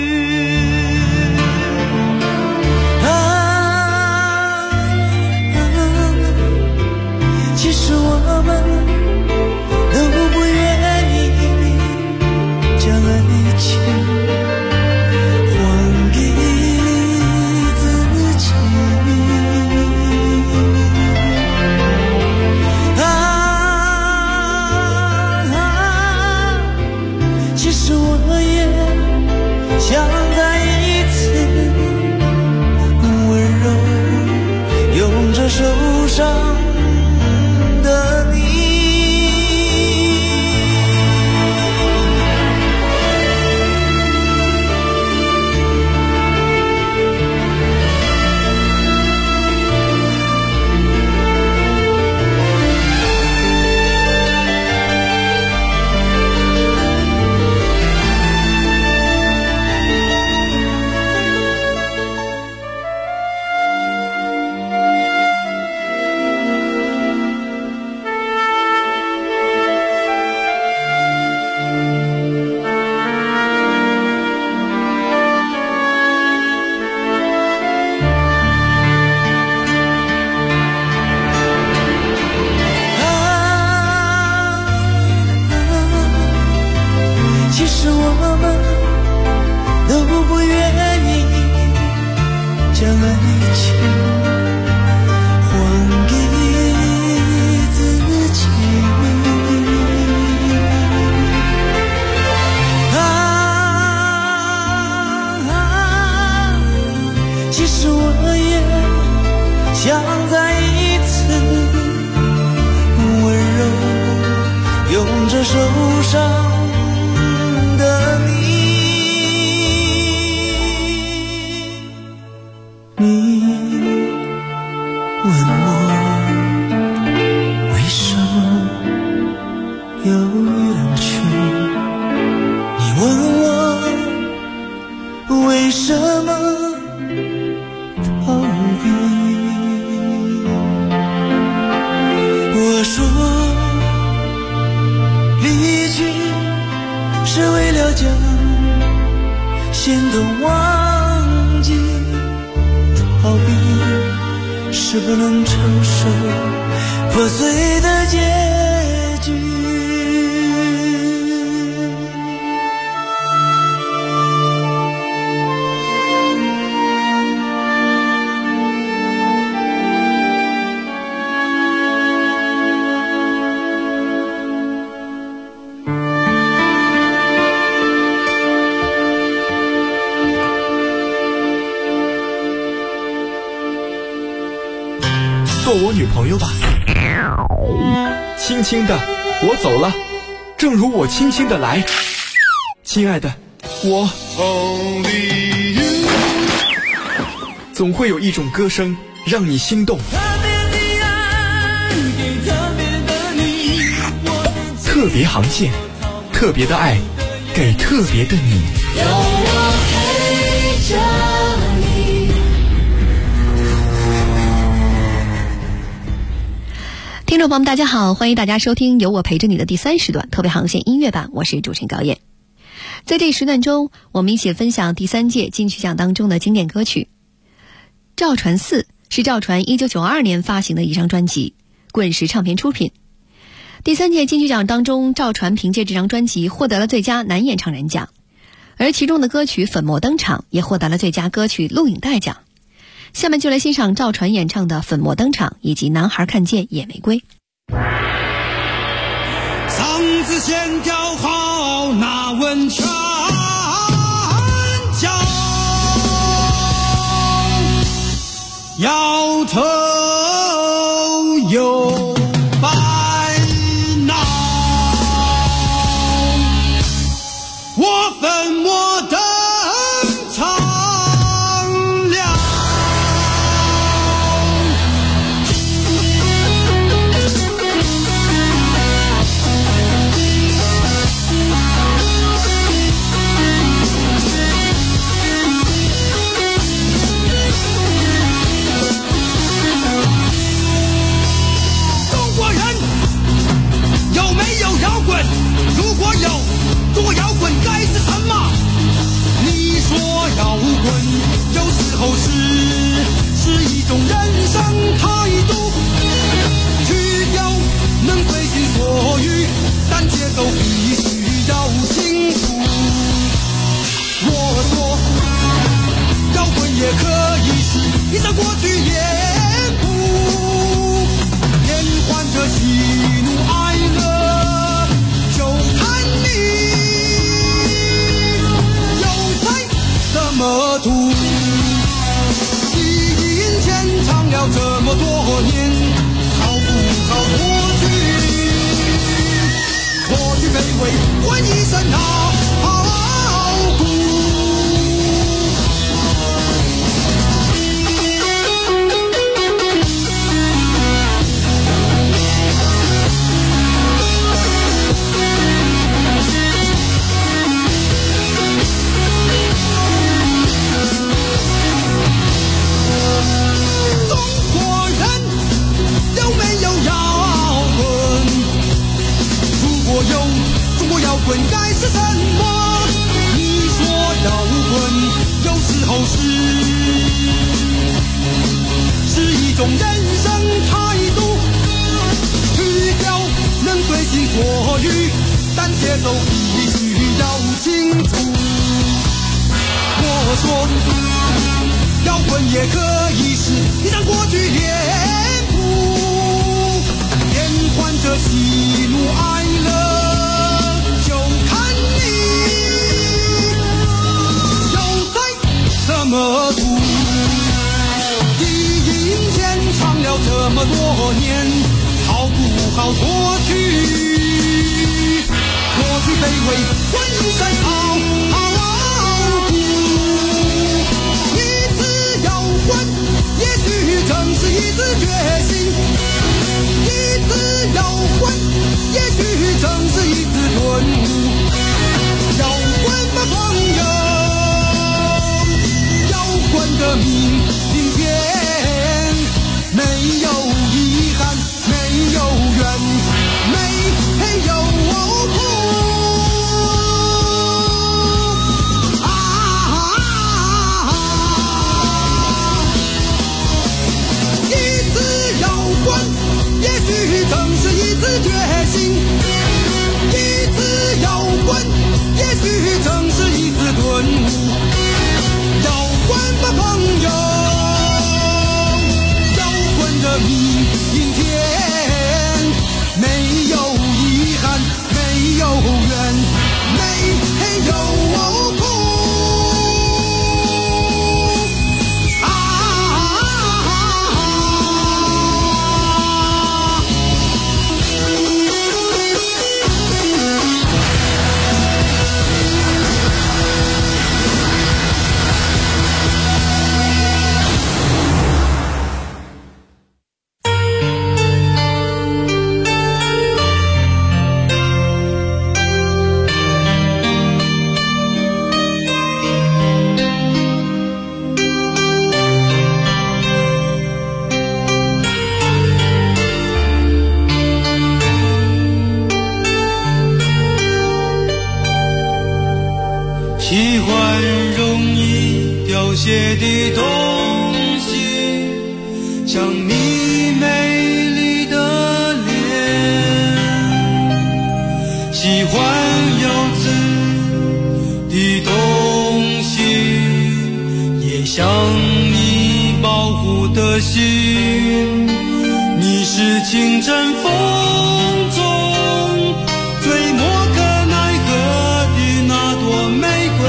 其实我们都不愿意将爱情其实我也受伤的你。 做我女朋友吧，轻轻的我走了，正如我轻轻的来，亲爱的，我总会有一种歌声让你心动，特别航线，特别的爱，给特别的你。有我陪着你。 听众朋友们大家好，欢迎大家收听由我陪着你的第3时段特别航线音乐版，我是主持人高燕。在这一时段中，我们一起分享第3届金曲奖当中的经典歌曲。赵传4是赵传1992年发行的一张专辑，滚石唱片出品。第3届金曲奖当中，赵传凭借这张专辑获得了最佳男演唱人奖，而其中的歌曲《粉墨登场》也获得了最佳歌曲录影带奖。下面就来欣赏赵传演唱的《粉墨登场》以及《男孩看见野玫瑰》。 嗓子线条好，那温泉脚，摇头有白脑，我粉墨登场。 么多年，好不好过去？过去卑微换一身傲骨。中国摇滚该是什么？你说摇滚有时候是一种人生态度，曲调能随心所欲，但节奏必须要清楚。我说摇滚也可以是一张过去脸谱，变换着喜怒哀乐。这么读，第一音间唱了这么多年，好不好过去？过去卑微换一身傲骨，一次摇滚，也许正是一次觉醒；一次摇滚，也许正是一次顿悟。摇滚吧，朋友。摇滚的明天，没有遗憾，没有怨，没有苦一次摇滚，也许正是一次觉醒；一次摇滚，也许正是一次顿悟。摇滚吧，朋友，摇滚的明天，没有遗憾，没有怨，没有苦喜欢容易凋谢的东西，像你美丽的脸；喜欢有刺的东西，也像你保护的心。你是清晨风中最莫可奈何的那朵玫瑰，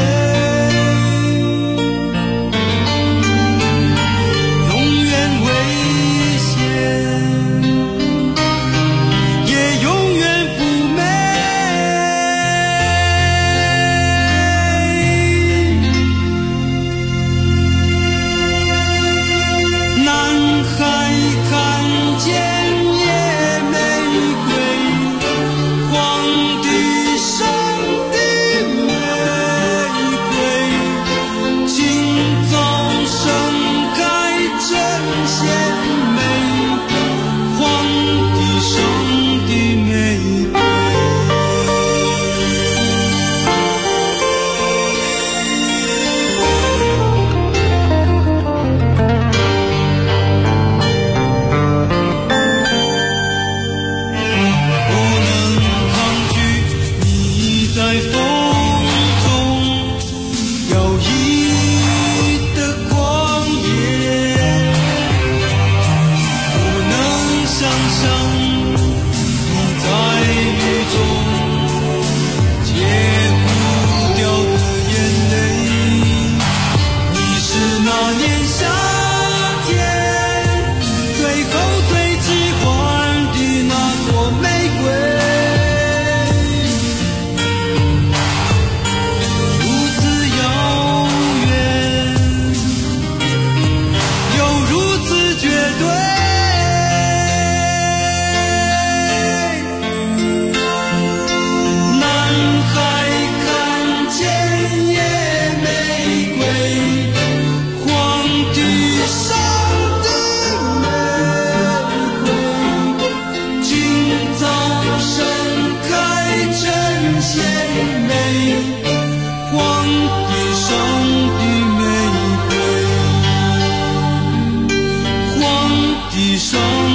永远危险，也永远妩媚。南海看见也美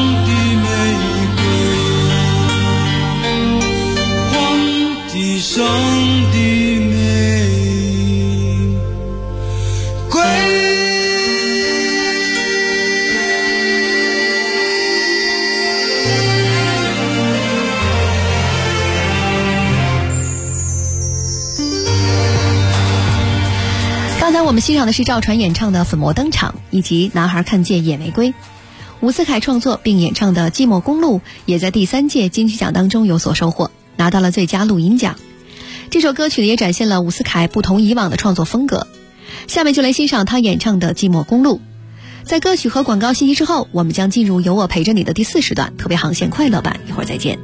的玫瑰，黄地上的玫瑰。 刚才我们欣赏的是赵传演唱的《粉墨登场》，以及男孩看见野玫瑰。伍思凯创作并演唱的《寂寞公路》也在第3届金曲奖当中有所收获，拿到了最佳录音奖。这首歌曲也展现了伍思凯不同以往的创作风格。下面就来欣赏他演唱的《寂寞公路》。在歌曲和广告信息之后，我们将进入有我陪着你的第4时段特别航线快乐版，一会儿再见。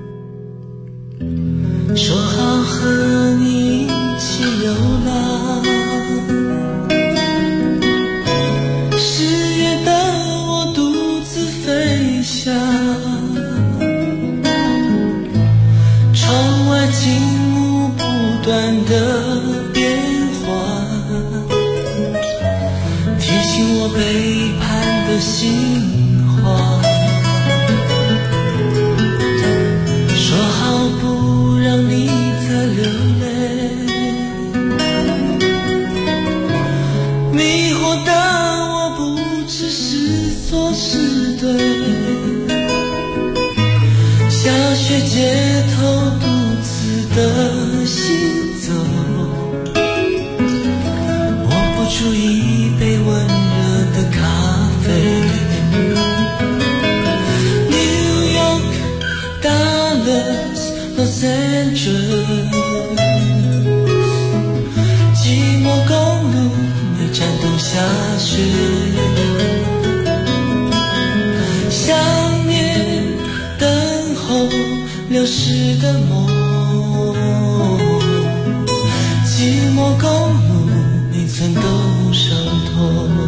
说好和你一起流浪，10月的我独自飞翔，窗外景物不断的变化，提醒我背叛的心慌。说好不让你再流泪，迷惑的我不知是错是对，下雪街头独自的行走，我不出一杯温热的咖啡。New York, Dallas, Los Angeles， 寂寞公路每站都下雪，想念等候流逝的梦，寂寞公路每寸都伤痛。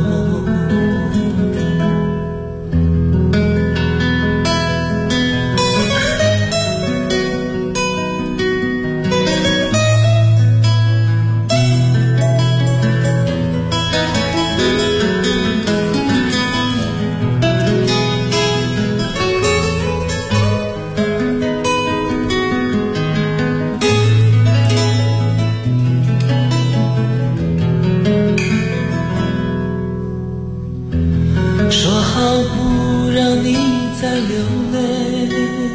说好不让你再流泪，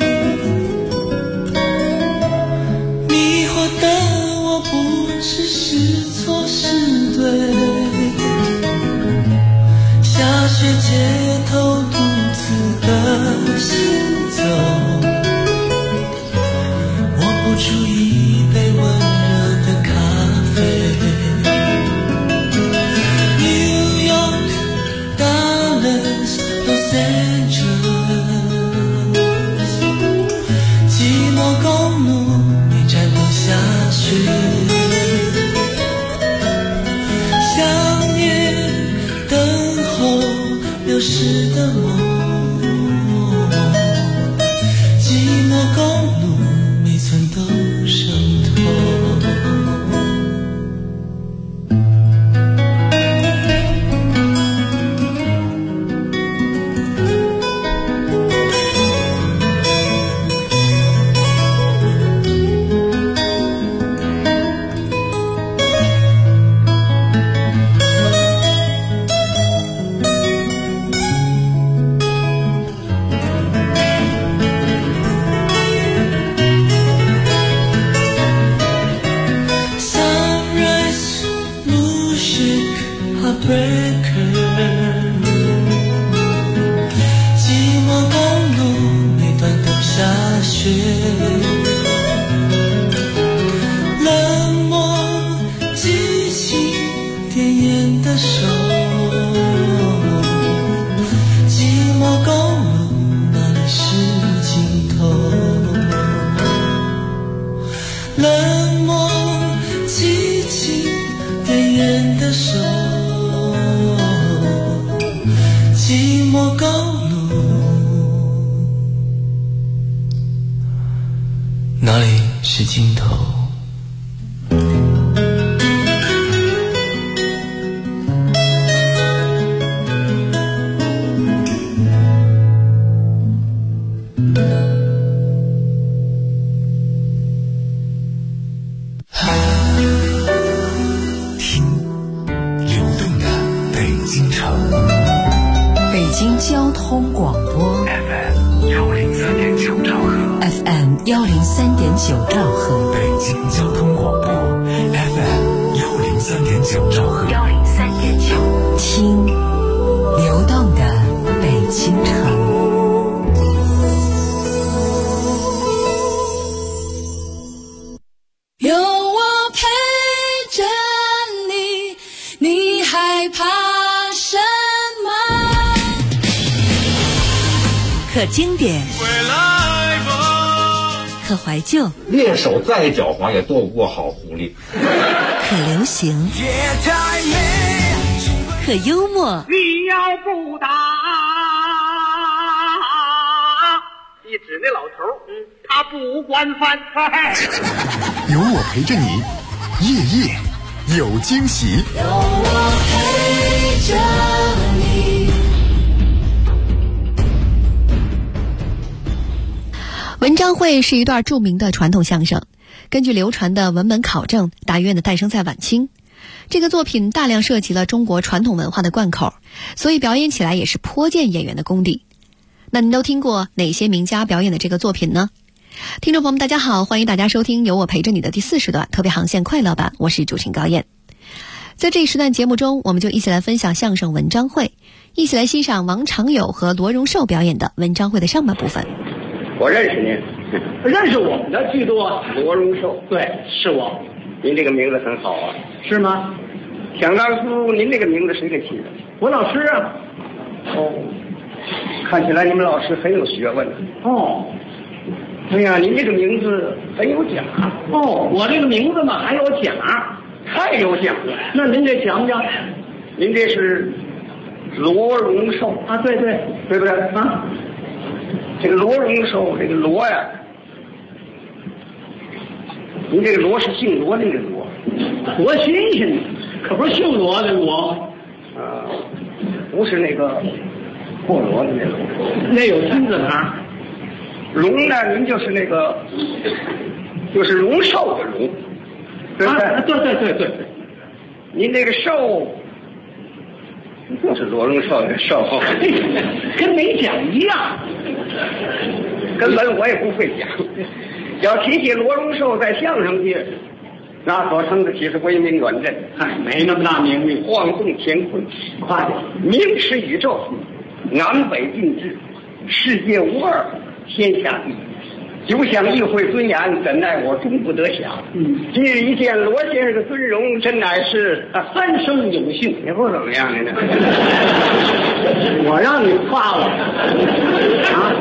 迷惑的我不知是错是对，下雪街头独自的行走，我不出一杯温热的咖啡。Los Angeles， 寂寞公路每站都下雪，想念等候流逝的梦，寂寞公路每寸都伤痛。寂寞公路每段都下雪，冷漠激情点烟的手，寂寞公路哪里是尽头？冷漠激情点烟的手，寂寞公路哪里是尽头？ 103.9兆赫， 北京交通广播 FM 103.9兆赫 ，103.9，听流动的北京城。 有我陪着你，你害怕什么？ 可经典，可怀旧， 猎手再狡猾也斗不过好狐狸。 可流行，可幽默。 你要不打，一指那老头，他不惯犯。 有我陪着你，夜夜有惊喜。 有我陪着你。 文章会是一段著名的传统相声，根据流传的文本考证，大约呢诞生在晚清。这个作品大量涉及了中国传统文化的贯口，所以表演起来也是颇见演员的功底。那您都听过哪些名家表演的这个作品呢？听众朋友们大家好，欢迎大家收听有我陪着你的第4时段特别航线快乐版，我是主持人高燕。在这一时段节目中，我们就一起来分享相声文章会，一起来欣赏王长友和罗荣寿表演的文章会的上半部分。 我认识您， 认识我们的居多。 罗荣寿， 对，是我。 您这个名字很好啊。 是吗？ 想当初您这个名字谁给起的？ 我老师啊。 哦，看起来你们老师很有学问。 哦， 哎呀，您这个名字很有奖。 哦，我这个名字嘛还有奖， 太有奖了。 那您这讲讲， 您这是罗荣寿啊？对对， 对不对啊？这个罗荣寿，这个罗呀，您这个罗是姓罗那个罗， 多新鲜，可不是姓罗的罗， 不是那个霍罗的那罗， 那有金字旁。 龙呢，您就是那个，就是龙寿的龙，对不对？ 啊，对对对对， 您这个寿。就是罗荣寿的寿， 跟没讲一样。 根本我也不会讲。要提起罗荣寿在相声界，那所称的起是威名远震。 没那么大名誉， 晃动乾坤， 夸奖， 名驰宇宙，南北并治，世界无二，天下第一。就想一会尊严，怎奈我终不得享。今日一见罗先生的尊容，真乃是三生有幸。 也不怎么样呢。 我让你夸我啊！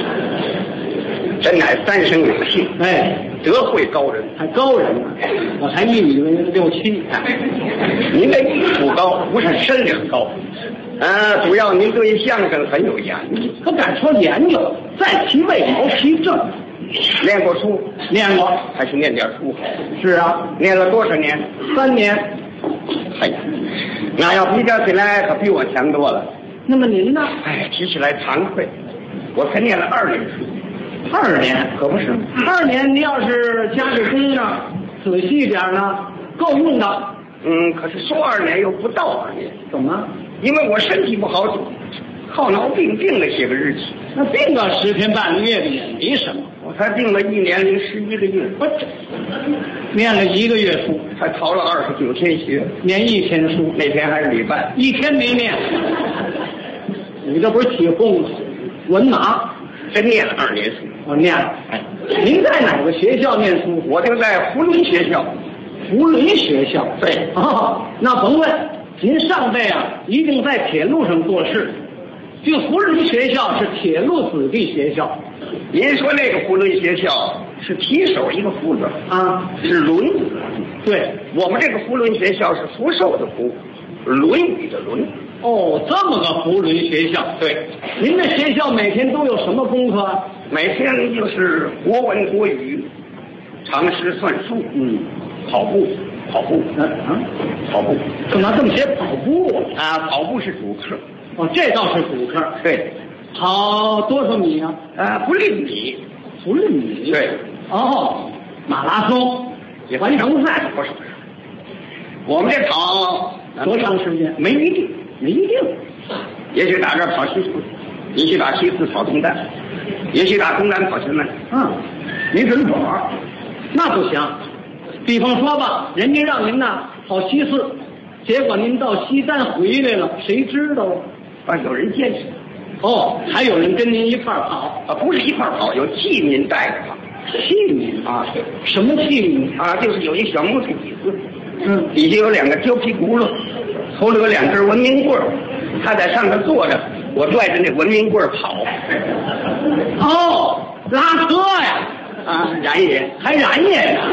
真乃三生有幸。 哎， 德慧高人， 还高人呢。我才1.67米。 您的艺术高，不是身量高。主要您对相声很有研究。 可敢说研究，再提魏毛提正。 念过书？ 念过， 还是念点书好。 是啊， 念了多少年 ？3年。 哎呀，那要比较起来，可比我强多了。 那么您呢？ 哎，提起来惭愧，我才念了2年书。 2年？ 可不是。 2年，您要是加个根上，仔细点呢，够用的。 可是说2年又不到2年。 怎么？ 因为我身体不好，好脑病了些个日子。 那病个10天半个月的也没什么。 我才病了1年零11个月， 念了1个月书， 才逃了29天学， 念1天书， 那天还是礼拜 ，1天没念。你这不是起哄吗？文盲， 真念了2年书。 我念了。您在哪个学校念书？ 我就在福伦学校。 福伦学校？ 对。 那甭问，您上辈啊一定在铁路上做事。这个福伦学校是铁路子弟学校。 您说那个福伦学校是提手一个福字啊， 是轮字。 对， 我们这个福伦学校是福寿的福，论语的论。 哦，这么个福伦学校。 对， 您的学校每天都有什么功课啊？ 每天就是国文、国语、常识、算术。跑步。跑步。 干嘛这么些跑步啊？跑步是主课。 哦，这倒是主课。 对。 跑多少米啊？ 不论米。 不论米。 对。 哦，马拉松、完成赛不是。我们这跑多长时间？ 没一定。也许打这跑西四，也许打西四跑东单，也许打东单跑前门。 没准准儿，那不行。比方说吧，人家让您呐跑西四，结果您到西单回来了，谁知道啊？ 有人监视。 哦，还有人跟您一块儿跑啊？不是一块儿跑，有器皿带着跑。 器皿啊？ 什么器皿啊？就是有一小木头椅子，底下有2个胶皮轱辘，头里有2根文明棍儿，他在上头坐着，我拽着那文明棍儿跑。 哦，拉车呀！ 啊，燃野还燃野呢？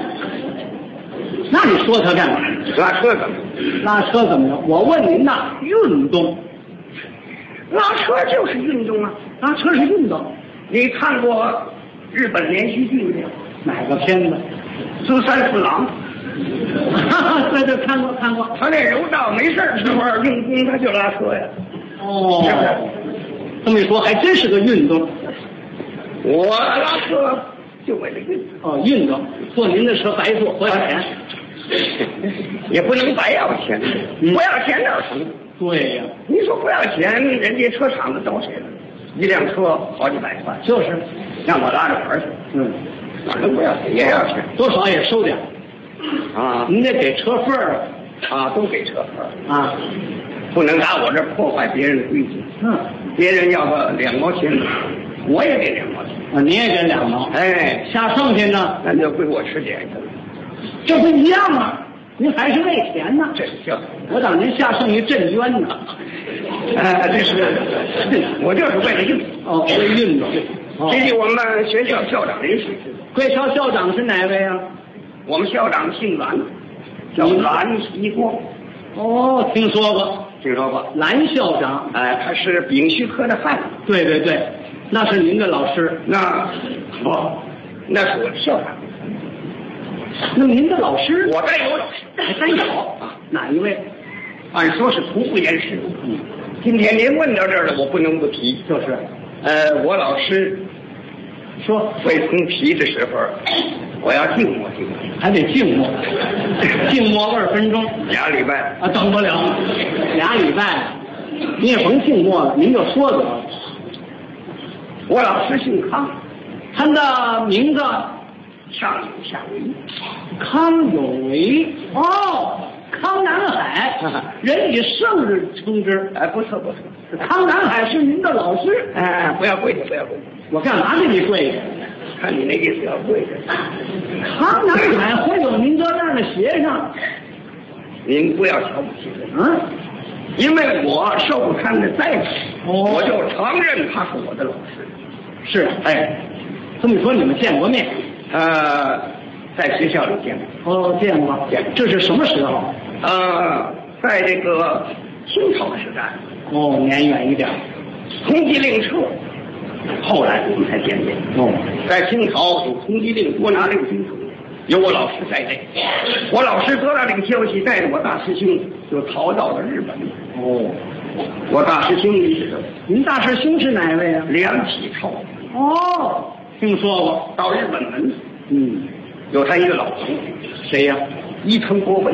那你说他干嘛？ 拉车怎么？ 拉车怎么着？我问您呐，运动。 拉车就是运动啊！ 拉车是运动。 你看过日本连续剧没有？ 哪个片子？ 苏三四郎。 对，看过。 他那柔道没事时候用功，他就拉车呀。 哦，是不是？这么一说，还真是个运动。 我拉车就为了运动。 哦，运动，坐您的车白坐，不要钱。 也不能白要钱，不要钱哪成？ 对呀， 你说不要钱，人家车厂子找谁了？一辆车好几百块， 就是让我拉着玩去。哪能不要钱？也要钱， 多少也收点。 啊， 您得给车份儿啊，都给车份儿啊， 不能打我这破坏别人的规矩。别人要个2毛钱，我也给2毛钱。 啊，你也给2毛。 哎， 下剩下呢， 那就归我吃点去了。 这不一样吗？您还是为钱呢？ 这行， 我等您下剩下镇冤呢。 这是，我就是为了运动。 哦，为运动。 这是我们学校校长人士。 贵校校长是哪位啊？ 我们校长姓蓝，叫蓝一光。 哦，听说过。蓝校长， 哎，他是丙戌科的汉。 对，那是您的老师。 那是我的校长。 那您的老师？ 我再有老师，还真有啊？ 哪一位？ 按说是徒不言师。今天您问到这儿了，我不能不提。 就是， 我老师说未曾提的时候，我要静默， 还得静默，静默2分钟 ，2礼拜啊，等不了，2礼拜，你也甭静默了，您就说得了。 我老师姓康， 他的名字上有下为， 康有为。哦，康南海，人以圣日称之。 哎，不错， 康南海是您的老师。 哎，不要跪下， 我干嘛给你跪下？ 看你那意思要跪下。 康南海会有您这样的学生？ 您不要瞧不起我。因为我受他的栽培，我就承认他是我的老师。 是，哎，这么说你们见过面？ 在学校里见过。 哦，见过。这是什么时候？ 在这个清朝的时代。 哦，年远一点。 通缉令撤，后来我们才见面。在清朝有通缉令，捉拿6军统，有我老师在内。我老师得到这个消息，带着我大师兄就逃到了日本。我大师兄你知道？ 您大师兄是哪位啊？ 梁启超。 哦，听说过。 到日本门，有他一个老朋友。 谁呀？ 伊藤博文。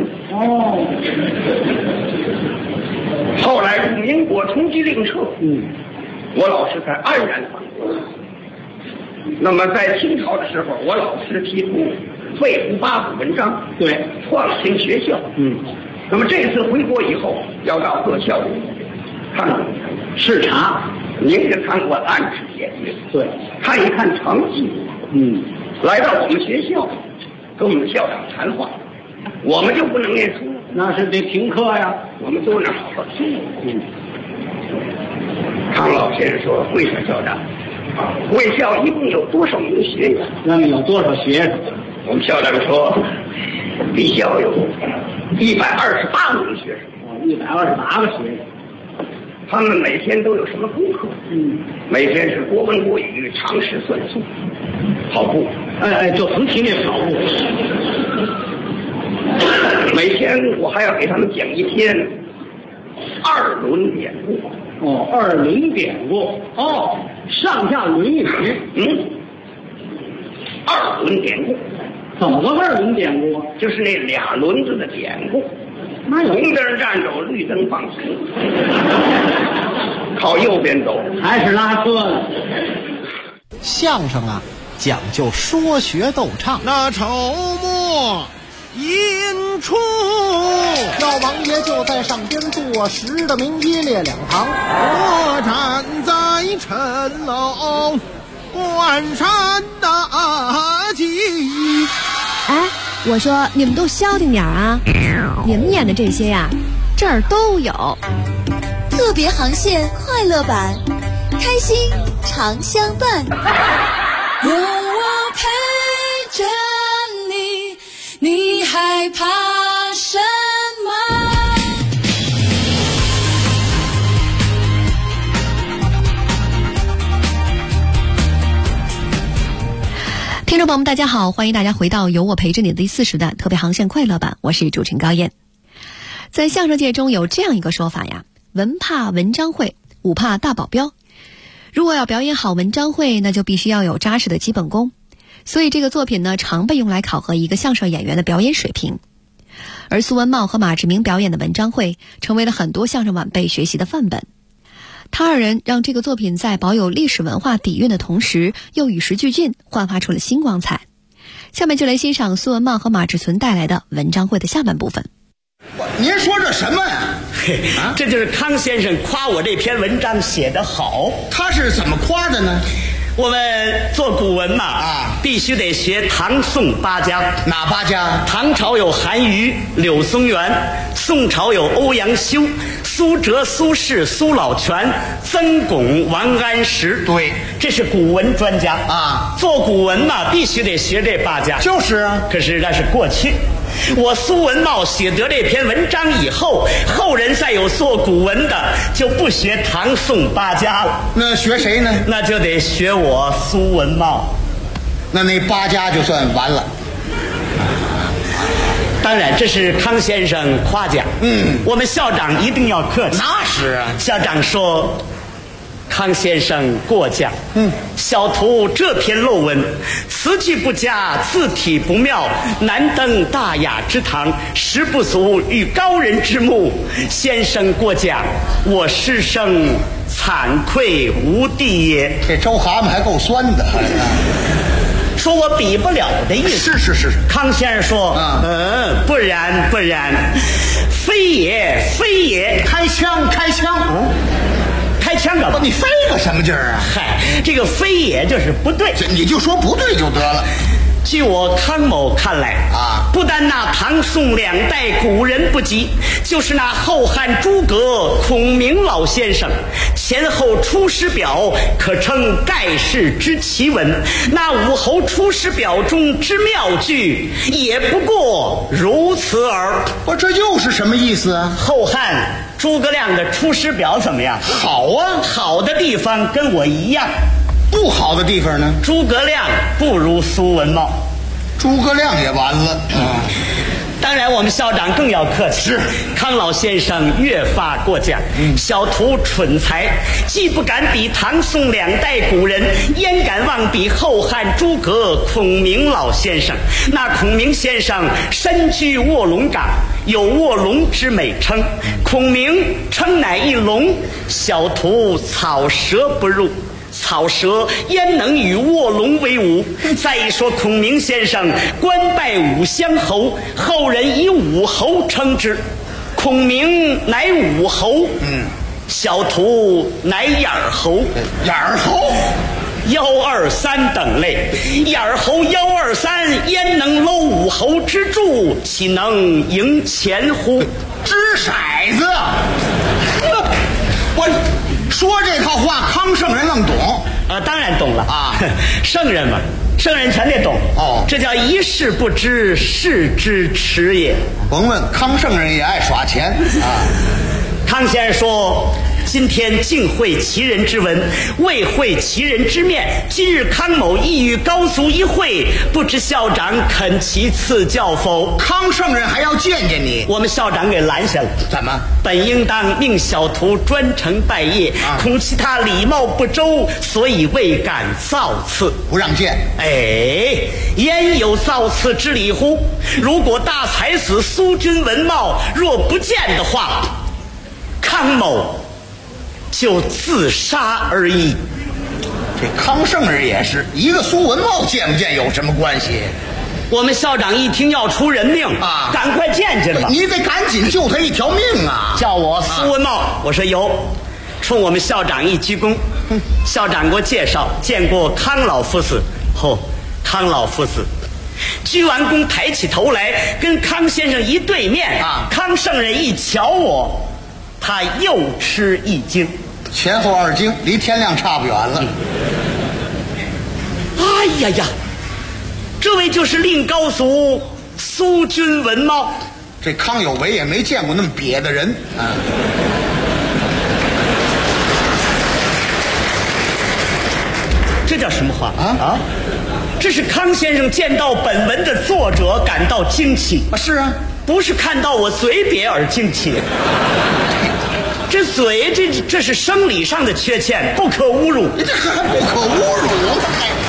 后来民国通缉令撤，我老师才安然返国。那么在清朝的时候，我老师提出废除8股文章， 对， 创新学校。那么这次回国以后，要到各校里看看视察。 您也看过安置检阅， 对， 看一看成绩。来到我们学校，跟我们校长谈话，我们就不能念书， 那是得停课呀。 我们都能好好听。康老先生说：“贵校校长，贵校一共有多少名学员？ 那么有多少学生？” 我们校长说：“贵校有128名学生。 128个学生。 他们每天都有什么功课？每天是国文国语、常识算术、跑步。 就甭提那跑步。 每天我还要给他们讲一篇2轮典故。 2轮典故。上下论语。 2轮典故。 怎么个2轮典故？ 就是那2轮子的典故。红灯站走，绿灯放行，靠右边走， 还是拉车呢？ 相声啊， 讲究说学逗唱。 那筹末引出， 老王爷就在上边坐实的明一列两旁， 我站在城楼关山大吉。 哎，我说你们都消停点啊！你们演的这些呀，这儿都有。 特别航线快乐版，开心常相伴。有我陪着你，你害怕什么？ 听众朋友们，大家好，欢迎大家回到有我陪着你的第40弹特别航线快乐版，我是主持人高燕。在相声界中有这样一个说法呀，文怕文章会，武怕大保镖。如果要表演好文章会，那就必须要有扎实的基本功。所以这个作品呢，常被用来考核一个相声演员的表演水平。而苏文茂和马志明表演的文章会，成为了很多相声晚辈学习的范本。他二人让这个作品在保有历史文化底蕴的同时，又与时俱进，焕发出了新光彩。下面就来欣赏苏文茂和马志存带来的文章会的下半部分。 您说这什么呀？这就是康先生夸我这篇文章写得好。他是怎么夸的呢？我们做古文嘛，必须得学唐宋八家。哪八家？唐朝有韩愈、柳宗元，宋朝有欧阳修、苏辙、苏轼、苏老泉、曾巩、王安石。对，这是古文专家啊。做古文嘛，必须得学这八家。就是啊。可是那是过去。我苏文茂写得这篇文章以后，后人再有做古文的，就不学唐宋八家了。那学谁呢？那就得学我苏文茂。那八家就算完了。当然，这是康先生夸奖。我们校长一定要客气。那是啊。校长说，康先生过奖。小徒这篇陋文，词句不佳，字体不妙，难登大雅之堂，实不足与高人之目。先生过奖，我师生惭愧无地也。这周蛤蟆还够酸的。说我比不了的意思。是。康先生说，不然，非也。开枪。开枪干嘛？你飞个什么劲儿啊？嗨，这个飞也就是不对，你就说不对就得了。据我康某看来啊，不但那唐宋两代古人不及，就是那后汉诸葛孔明老先生前后《出师表》可称盖世之奇文。那武侯《出师表》中之妙句，也不过如此耳。这又是什么意思啊？后汉诸葛亮的《出师表》怎么样？好啊，好的地方跟我一样。不好的地方呢？诸葛亮不如苏文茂。诸葛亮也完了。当然我们校长更要客气。是，康老先生越发过奖。小徒蠢才，既不敢比唐宋两代古人，焉敢妄比后汉诸葛孔明老先生？那孔明先生身居卧龙岗，有卧龙之美称。孔明称乃一龙，小徒草蛇不入。草蛇焉能与卧龙为伍？再一说孔明先生官拜武乡侯，后人以武侯称之。孔明乃武侯，小徒乃眼儿侯。眼儿侯123等类，眼儿侯123焉能搂武侯之柱？岂能赢钱乎？掷骰子。我说这套话，康圣人愣懂。当然懂了啊，圣人嘛，圣人全得懂。这叫一事不知，是之耻也。甭问，康圣人也爱耍钱啊。康先生说，今天竟会其人之文，未会其人之面。今日康某意欲高足一会，不知校长肯其赐教否？康圣人还要见见你，我们校长给拦下了。怎么？本应当命小徒专程拜谒，恐其他礼貌不周，所以未敢造次，不让见。焉有造次之理乎？如果大才子苏君文茂若不见的话，康某就自杀而已。 这康圣人也是一个苏文茂，见不见有什么关系？ 我们校长一听要出人命啊，赶快见见吧！ 你得赶紧救他一条命啊！ 叫我苏文茂，我说有，冲我们校长一鞠躬。校长给我介绍，见过康老夫子。康老夫子鞠完躬，抬起头来，跟康先生一对面啊。康圣人一瞧我，他又吃一惊， 前后2惊，离天亮差不远了。 哎呀呀！这位就是令高俗苏君文猫。 这康有为也没见过那么瘪的人啊！ 这叫什么话啊？这是康先生见到本文的作者感到惊奇啊！是啊， 不是看到我嘴瘪而惊奇。这嘴，这是生理上的缺陷，不可侮辱。 这还不可侮辱？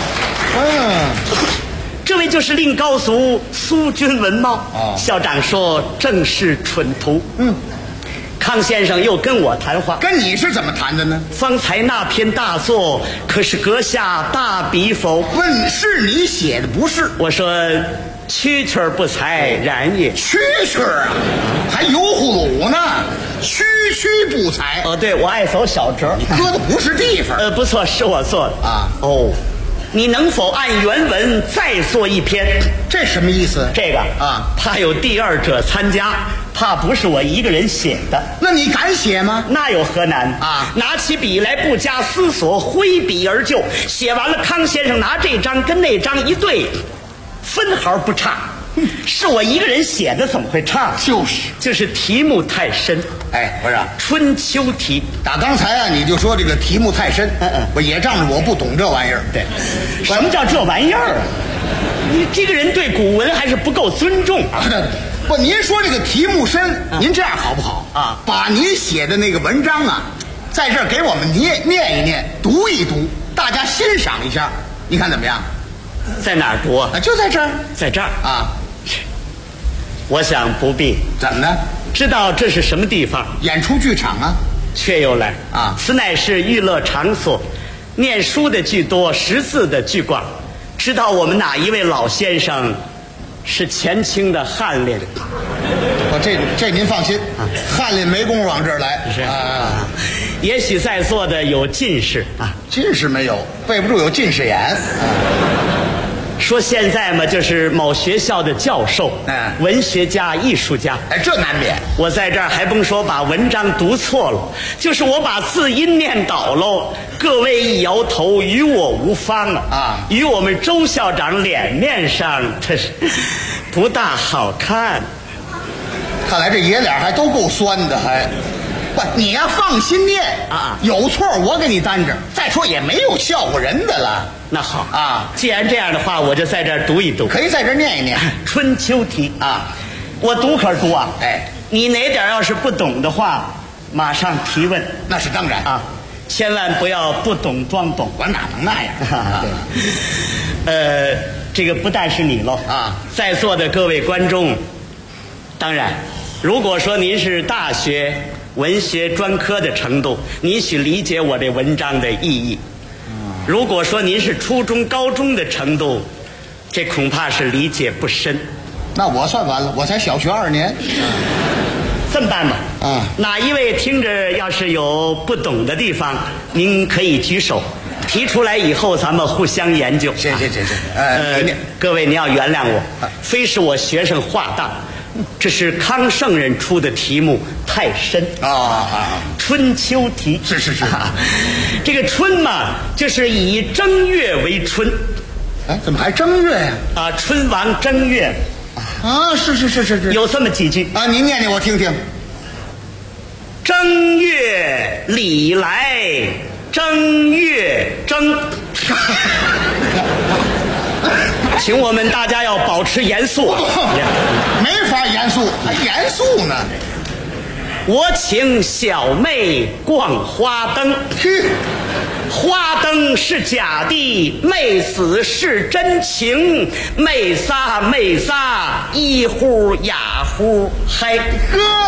这位就是令高俗苏君文猫。校长说正是蠢徒。康先生又跟我谈话， 跟你是怎么谈的呢？ 方才那篇大作可是阁下大笔否？ 问是你写的不是？ 我说蛐蛐不才，然也。 蛐蛐啊，还油葫芦呢，区不才。 对，我爱走小折， 你搁的不是地方。 不错，是我做的啊。你能否按原文再做一篇？ 这什么意思？ 这个啊，怕有第二者参加，怕不是我一个人写的。 那你敢写吗？ 那有何难啊？拿起笔来，不加思索，挥笔而就。写完了，康先生拿这张跟那张一对，分毫不差。是我一个人写的，怎么会差？就是题目太深。 不是春秋题。 打刚才啊，你就说这个题目太深。我也仗着我不懂这玩意儿。 对，什么叫这玩意儿？你这个人对古文还是不够尊重啊！ 不，您说这个题目深，您这样好不好啊？把你写的那个文章啊，在这儿给我们念一念，读一读，大家欣赏一下，你看怎么样？ 在哪儿读啊？ 就在这儿， 在这儿啊。我想不必。 怎么呢？ 知道这是什么地方？ 演出剧场啊。 却又来啊！此乃是娱乐场所，念书的居多，识字的居广。知道我们哪一位老先生是前清的翰林？ 这您放心，翰林没工夫往这儿来。 是啊，也许在座的有进士啊， 进士没有，背不住有近视眼。 说现在嘛，就是某学校的教授，文学家、艺术家， 这难免。 我在这儿还甭说把文章读错了，就是我把字音念倒喽，各位一摇头，与我无方啊！与我们周校长脸面上，他是不大好看。 看来这爷俩还都够酸的，不，你呀放心念啊，有错我给你担着。再说也没有笑话人的了。 那好啊，既然这样的话，我就在这儿读一读。 可以在这儿念一念春秋题啊，我读可是读啊。你哪点要是不懂的话，马上提问。 那是当然啊，千万不要不懂装懂。 我哪能那样？ 这个不但是你喽啊，在座的各位观众，当然，如果说您是大学文学专科的程度，您许理解我这文章的意义。如果说您是初中、高中的程度，这恐怕是理解不深。 那我算完了，我才小学2年。 这么办吧，哪一位听着要是有不懂的地方，您可以举手，提出来以后咱们互相研究。 行， 各位您要原谅我，非是我学生话大。这是康圣人出的题目太深春秋题是这个春嘛，就是以正月为春。 怎么还正月呀？ 春王正月是， 有这么几句啊，您念念我听听。 正月里来，正月正。请我们大家要保持严肃没法严肃，还严肃呢。 我请小妹逛花灯，花灯是假的，妹死是真情，妹仨一呼雅呼嗨。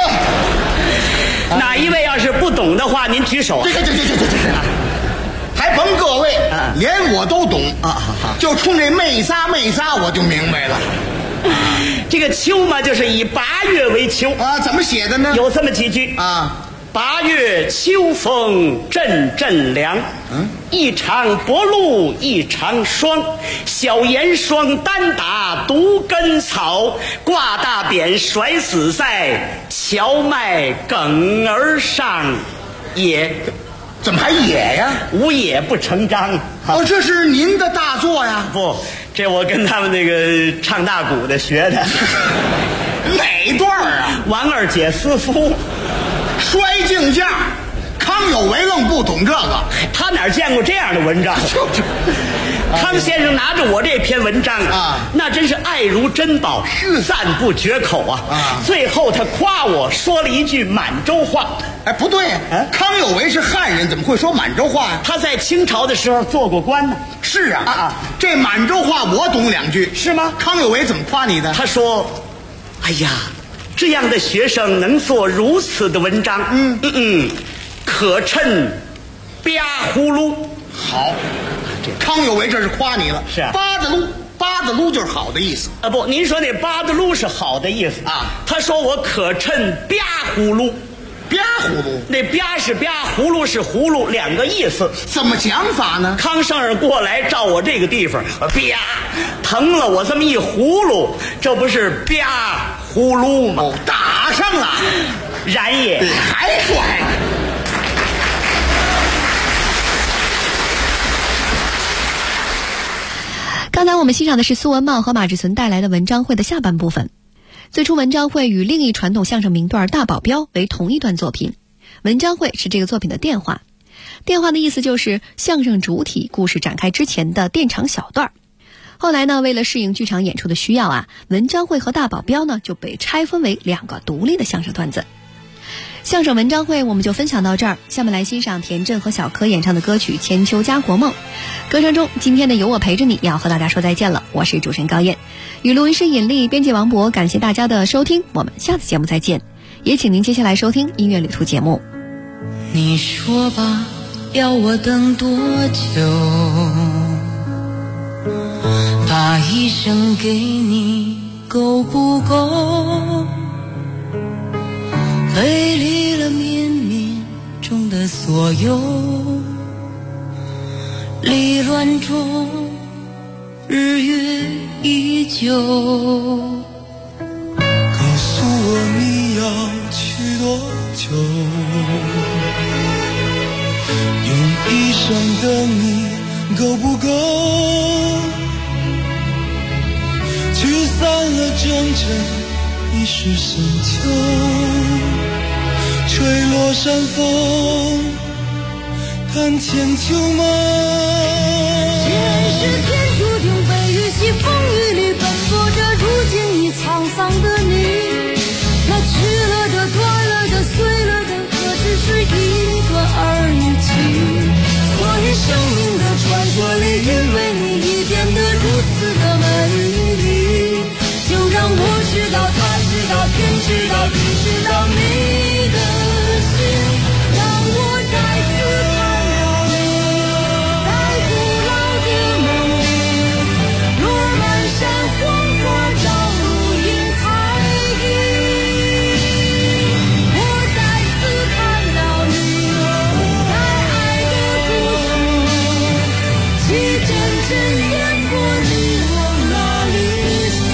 哪一位要是不懂的话，您举手。 这还甭甭各位，连我都懂就冲这妹仨我就明白了。 这个秋嘛，就是以8月为秋啊。怎么写的呢？ 有这么几句啊 ：8月秋风阵阵凉，一场薄露一场霜，小严霜单打独根草，挂大扁甩死在荞麦梗儿上也。 怎么还也呀？ 无也不成章。 哦，这是您的大作呀？ 不，这我跟他们那个唱大鼓的学的。 哪段啊？ 王二姐私夫， 摔镜架。康有为愣不懂这个， 他哪见过这样的文章？康先生拿着我这篇文章啊，那真是爱如珍宝，赞不绝口啊！最后他夸我说了一句满洲话。 哎，不对呀！康有为是汉人，怎么会说满洲话呀？ 他在清朝的时候做过官呢。 是啊，这满洲话我懂2句， 是吗？ 康有为怎么夸你的？ 他说：“哎呀，这样的学生能做如此的文章，可称吧呼噜。” 好，康有为这是夸你了。 是啊， 八子噜就是好的意思啊。不，您说那八子噜是好的意思啊？ 他说我可称吧呼噜。 吧呼噜， 那吧是吧，葫芦是葫芦，2个意思。 怎么讲法呢？ 康圣人过来照我这个地方，吧，疼了我这么一葫芦，这不是吧呼噜吗？ 打上了， 然也。 还拽。 刚才我们欣赏的是苏文茂和马志存带来的文章会的下半部分。最初文章会与另一传统相声名段大保镖为同一段作品，文章会是这个作品的电话。电话的意思就是相声主体故事展开之前的垫场小段。后来呢，为了适应剧场演出的需要啊，文章会和大保镖呢就被拆分为2个独立的相声段子。相声文章会我们就分享到这儿，下面来欣赏田震和小柯演唱的歌曲《千秋家国梦》。歌声中，今天的有我陪着你要和大家说再见了，我是主持人高燕，与录音师尹丽，编辑王博，感谢大家的收听，我们下次节目再见，也请您接下来收听音乐旅途节目。 你说吧，要我等多久？把一生给你够不够？背离了绵绵中的所有，离乱中日月依旧。 告诉我你要去多久，用一生等你够不够？驱散了整整一世深秋，吹落山风，看千秋梦。 前世天注定被雨洗，风雨里奔波着，如今已沧桑的你，那去了的、断了的、碎了的，何止是一段儿女情？所以生命的传说里，因为你已变得如此的美丽，就让我知道，他知道，天知道，地知道你的心，让我再次看到你在古老的梦里，落满山黄花，朝如云彩衣。我再次看到你在爱的故事，其真正烟波你往哪里去？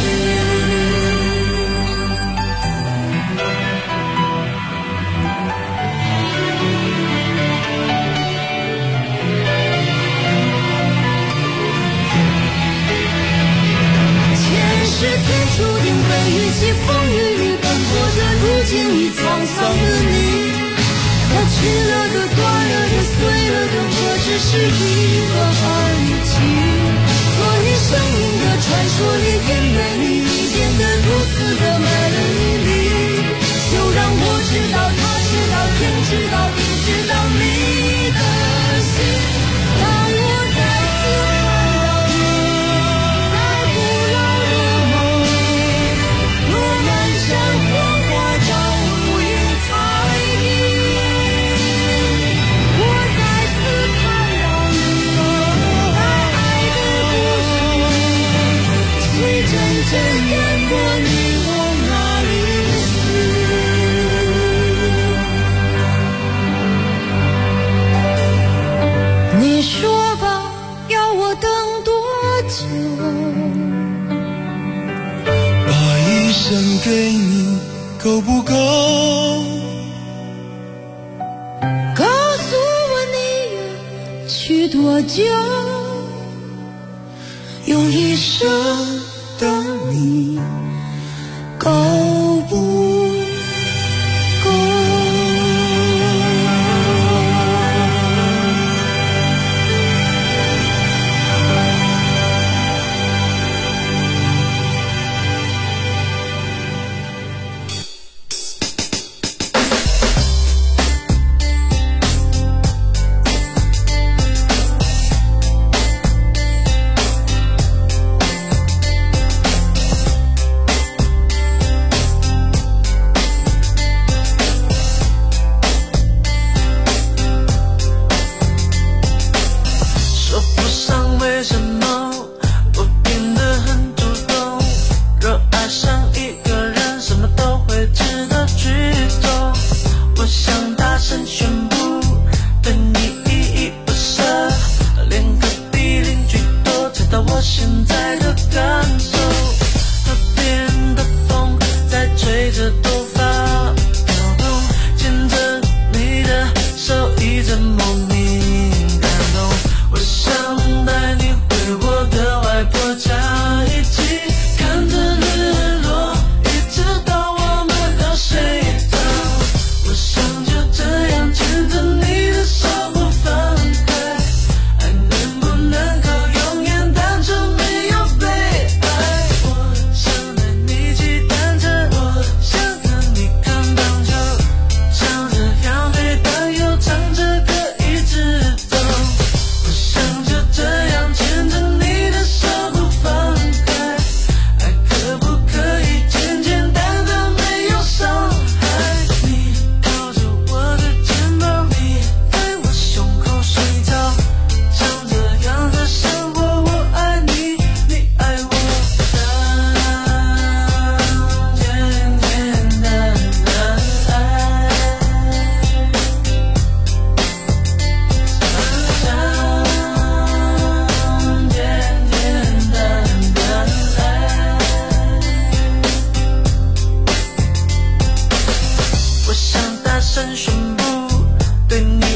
是天注定被雨洗，风雨里奔波着，如今已沧桑的你，那去了的、断了的、碎了的，何止是一段儿女情？所以生命的传说里，因为你已变得如此的美丽，就让我知道，他知道，天知道，地知道你的心，让我再次看到你在古老的落满山黄花，朝如云彩衣。我再次看到你等多久？ 把一生给你够不够？ 告诉我你要去多久？用一生等你够不够？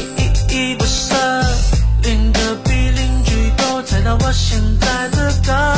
现在的感